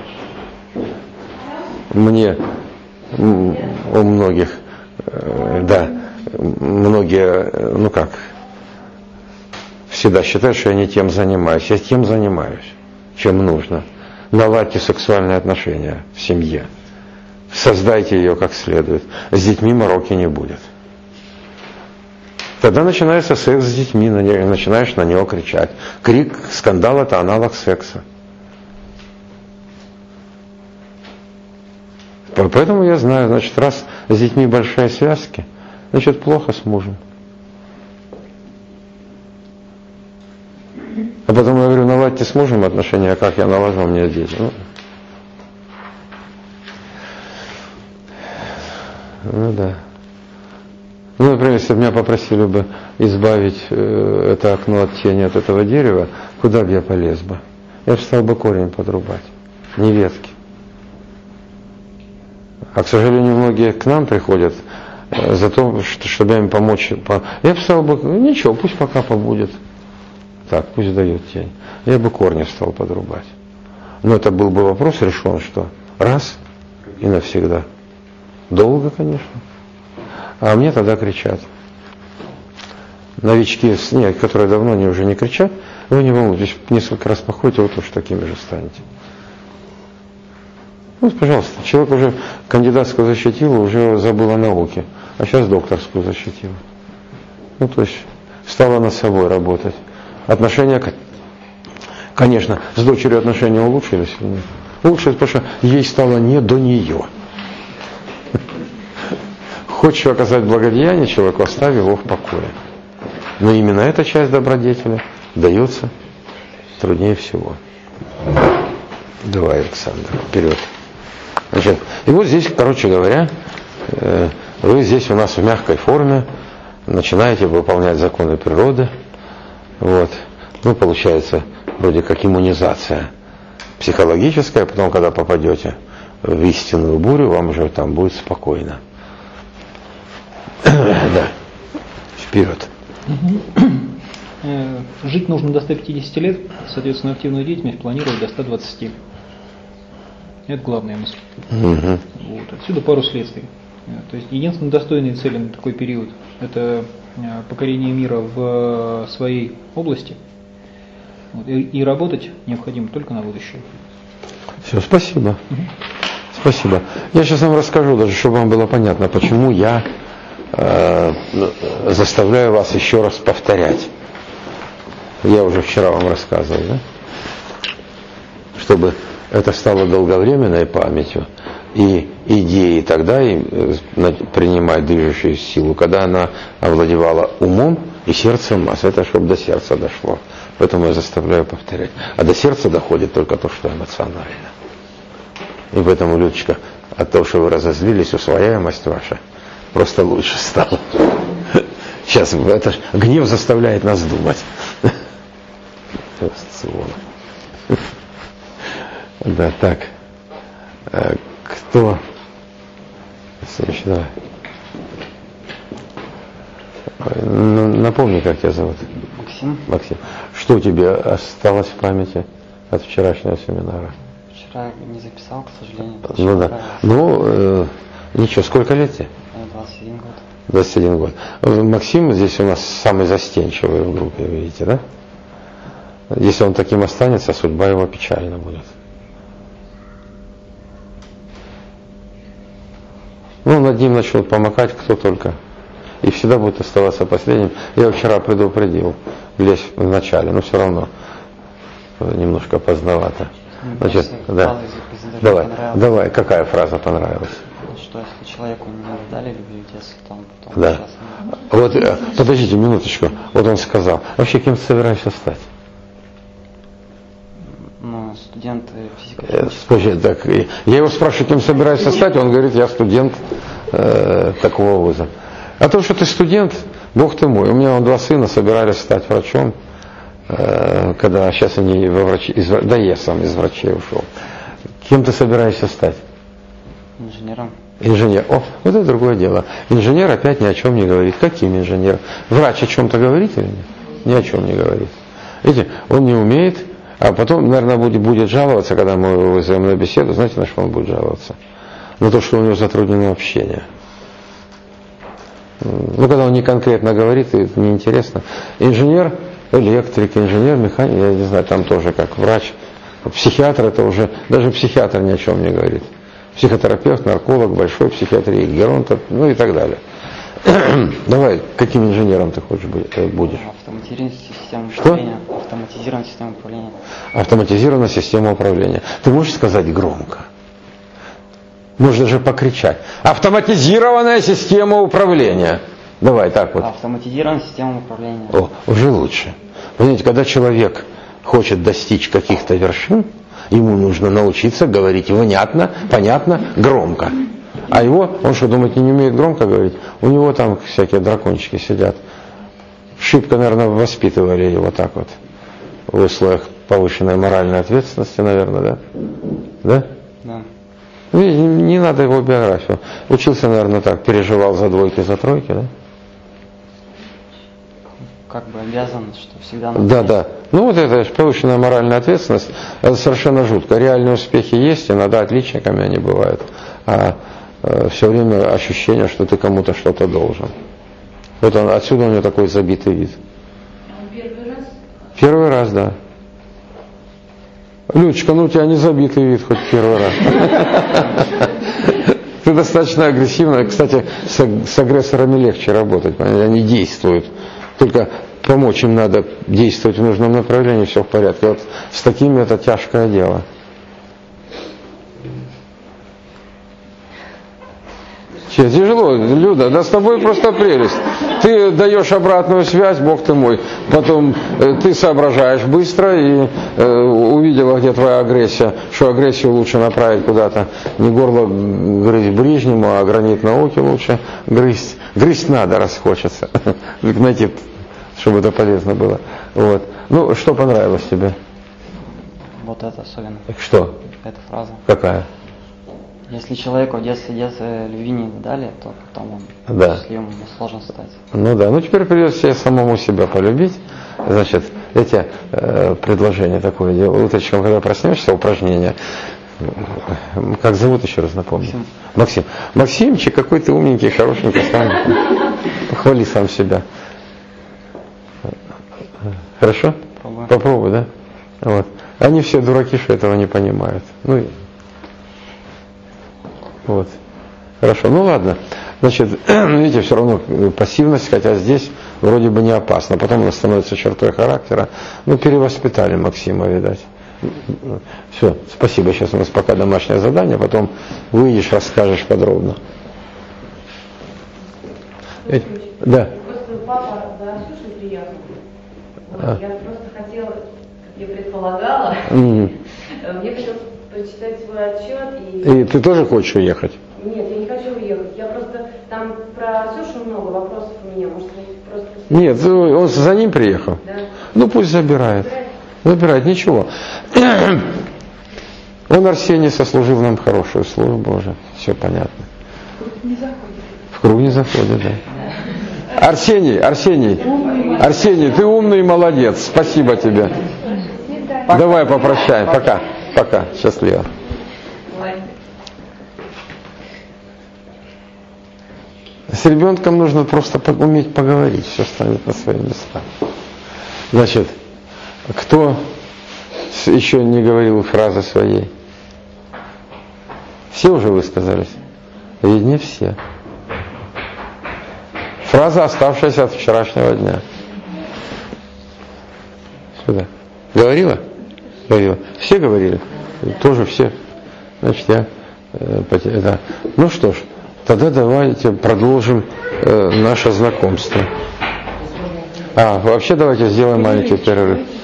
мне у многих, да, многие, ну как, всегда считают, что я не тем занимаюсь. Я тем занимаюсь, чем нужно. Наладьте сексуальные отношения в семье. Создайте ее как следует. С детьми мороки не будет. Тогда начинается секс с детьми, начинаешь на него кричать. Крик, скандал — это аналог секса. Поэтому я знаю, значит, раз с детьми большие связки, значит, плохо с мужем. А потом я говорю, наладьте с мужем отношения, а как я налажу, у меня дети. Ну, ну да. Ну, например, если бы меня попросили бы избавить э, это окно от тени от этого дерева, куда бы я полез бы? Я бы стал бы корень подрубать, не ветки. А, к сожалению, многие к нам приходят за то, что, чтобы им помочь. Я бы стал бы, ничего, пусть пока побудет. Так, пусть дает тень. Я бы корни стал подрубать. Но это был бы вопрос решен, что раз и навсегда. Долго, конечно. А мне тогда кричат. Новички, нет, которые давно они уже не кричат, вы не волнуйтесь, несколько раз походите, вы тоже такими же станете. Ну, пожалуйста, человек уже кандидатскую защитил, уже забыл о науке, а сейчас докторскую защитил. Ну, то есть стала над собой работать. Отношения, конечно, с дочерью отношения улучшились. Улучшились, потому что ей стало не до нее. Хочешь оказать благодеяние человеку, оставь его в покое. Но именно эта часть добродетели дается труднее всего. Давай, Александр, вперед. Значит, и вот здесь, короче говоря, вы здесь у нас в мягкой форме начинаете выполнять законы природы. Вот. Ну, получается, вроде как иммунизация психологическая, потом, когда попадете в истинную бурю, вам уже там будет спокойно. Да. Вперед. Жить нужно до ста пятидесяти лет, соответственно, активную деятельность планировать до ста двадцати. Это главная мысль. Угу. Вот. Отсюда пару следствий. То есть единственные достойные цели на такой период – это покорение мира в своей области. Вот. И, и работать необходимо только на будущее. Все, спасибо. Угу. Спасибо. Я сейчас вам расскажу, даже чтобы вам было понятно, почему я э, заставляю вас еще раз повторять. Я уже вчера вам рассказывал, да? Чтобы это стало долговременной памятью, и идеи тогда и принимать движущую силу, когда она овладевала умом и сердцем масс. Это чтобы до сердца дошло. Поэтому я заставляю повторять. А до сердца доходит только то, что эмоционально. И поэтому, Людочка, от того, что вы разозлились, усвояемость ваша просто лучше стала. Сейчас это гнев заставляет нас думать. Да, так. Кто? Следующий, давай. Напомни, как тебя зовут. Максим. Максим. Что у тебя осталось в памяти от вчерашнего семинара? Вчера не записал, к сожалению. Ну да. Ну, э, ничего, сколько лет тебе? двадцать один год. двадцать один год. Максим здесь у нас самый застенчивый в группе, видите, да? Если он таким останется, судьба его печальна будет. Ну, над ним начнут помыкать кто только. И всегда будет оставаться последним. Я вчера предупредил, здесь в начале, но все равно немножко поздновато. Значит, да. Давай, давай, какая фраза понравилась? Что если человеку не дали любви в детстве, то он потом да. Вот, подождите минуточку. Вот он сказал, вообще кем ты собираешься стать? Ну, студент физико-химического. Позже, так, я его спрашиваю, кем собираешься стать, он говорит, я студент э, такого вуза. А то, что ты студент, бог ты мой, у меня вон два сына собирались стать врачом, э, когда сейчас они во врачи, из, да я сам из врачей ушел. Кем ты собираешься стать? Инженером. Инженер. О, вот это другое дело. Инженер опять ни о чем не говорит. Каким инженер? Врач о чем-то говорит или нет? Ни о чем не говорит. Видите, он не умеет. А потом, наверное, будет, будет жаловаться, когда мы его вызовем на беседу, знаете, на что он будет жаловаться? На то, что у него затруднено общение. Ну, когда он не конкретно говорит, это неинтересно. Инженер, электрик, инженер, механик, я не знаю, там тоже как врач. Психиатр это уже, даже психиатр ни о чем не говорит. Психотерапевт, нарколог, большой психиатрии, геронт, ну и так далее. Давай, каким инженером ты хочешь быть, будешь? Автоматизированная система управления. Что? Автоматизированная система управления. Автоматизированная система управления. Ты можешь сказать громко? Можно же покричать. Автоматизированная система управления. Давай так вот. Автоматизированная система управления. О, уже лучше. Понимаете, когда человек хочет достичь каких-то вершин, ему нужно научиться говорить внятно, понятно, громко. А его, он что, думает, не умеет громко говорить? У него там всякие дракончики сидят. Шибко, наверное, воспитывали его так вот. В условиях повышенной моральной ответственности, наверное, да? Да? Да. Ну, не, не надо его биографию. Учился, наверное, так, переживал за двойки, за тройки, да? Как бы обязан, что всегда надо. Да, да. Ну вот это же повышенная моральная ответственность, это совершенно жутко. Реальные успехи есть, иногда отличниками они бывают, а э, все время ощущение, что ты кому-то что-то должен. Вот он, отсюда у него такой забитый вид. Первый раз? Первый раз, да. Людочка, ну у тебя не забитый вид хоть первый раз. Ты достаточно агрессивная. Кстати, с агрессорами легче работать, они действуют. Только помочь им надо действовать в нужном направлении, все в порядке. Вот с такими это тяжкое дело. Тяжело, Люда, да с тобой просто прелесть. Ты даешь обратную связь, Бог ты мой. Потом э, ты соображаешь быстро и э, увидела, где твоя агрессия, что агрессию лучше направить куда-то. Не горло грызть ближнему, а гранит науки лучше грызть. Грызть надо, раз хочется. Найти, чтобы это полезно было. Вот. Ну, что понравилось тебе? Вот это особенно. Что? Эта фраза. Какая? Если человеку в детстве, детстве любви не дали, то потом он да. счастливым сложно стать. Ну да, ну теперь придется себе самому себя полюбить. Значит, эти э, предложения такое дело. Утречком, когда проснешься, упражнение. Как зовут еще раз напомню? Максим. Максим. Максимчик, какой ты умненький, хорошенький, сам. Похвали сам себя. Хорошо? Попробуй. Попробуй, да? Вот. Они все дураки, что этого не понимают. Ну, вот. Хорошо, ну ладно. Значит, видите, все равно пассивность, хотя здесь вроде бы не опасно. Потом она становится чертой характера. Ну, перевоспитали Максима, видать. Все, спасибо. Сейчас у нас пока домашнее задание, потом выйдешь, расскажешь подробно. Э, да. Просто папа за Ксюшей приехал. Вот, а. Я просто хотела, как я предполагала, mm-hmm. мне хотелось прочитать свой отчет. И... и ты тоже хочешь уехать? Нет, я не хочу уехать. Я просто, там про Ксюшу много вопросов у меня. Может, просто... Нет, он за ним приехал? Да. Ну пусть забирает. Забирает, ничего. Он, Арсений, сослужил нам хорошую службу уже. Все понятно. Не заходит. В круг не заходит, да. Арсений, Арсений, Арсений, ты умный и молодец. Спасибо тебе. Давай попрощаем. Пока. Пока. Счастливо. С ребенком нужно просто уметь поговорить, все станет на свои места. Значит, кто еще не говорил фразы своей? Все уже высказались? Ведь не все. Фраза, оставшаяся от вчерашнего дня. Сюда. Говорила? Говорила. Все говорили? Тоже все. Значит, я... Э, да. Ну что ж, тогда давайте продолжим э, наше знакомство. А, вообще давайте сделаем маленький перерыв.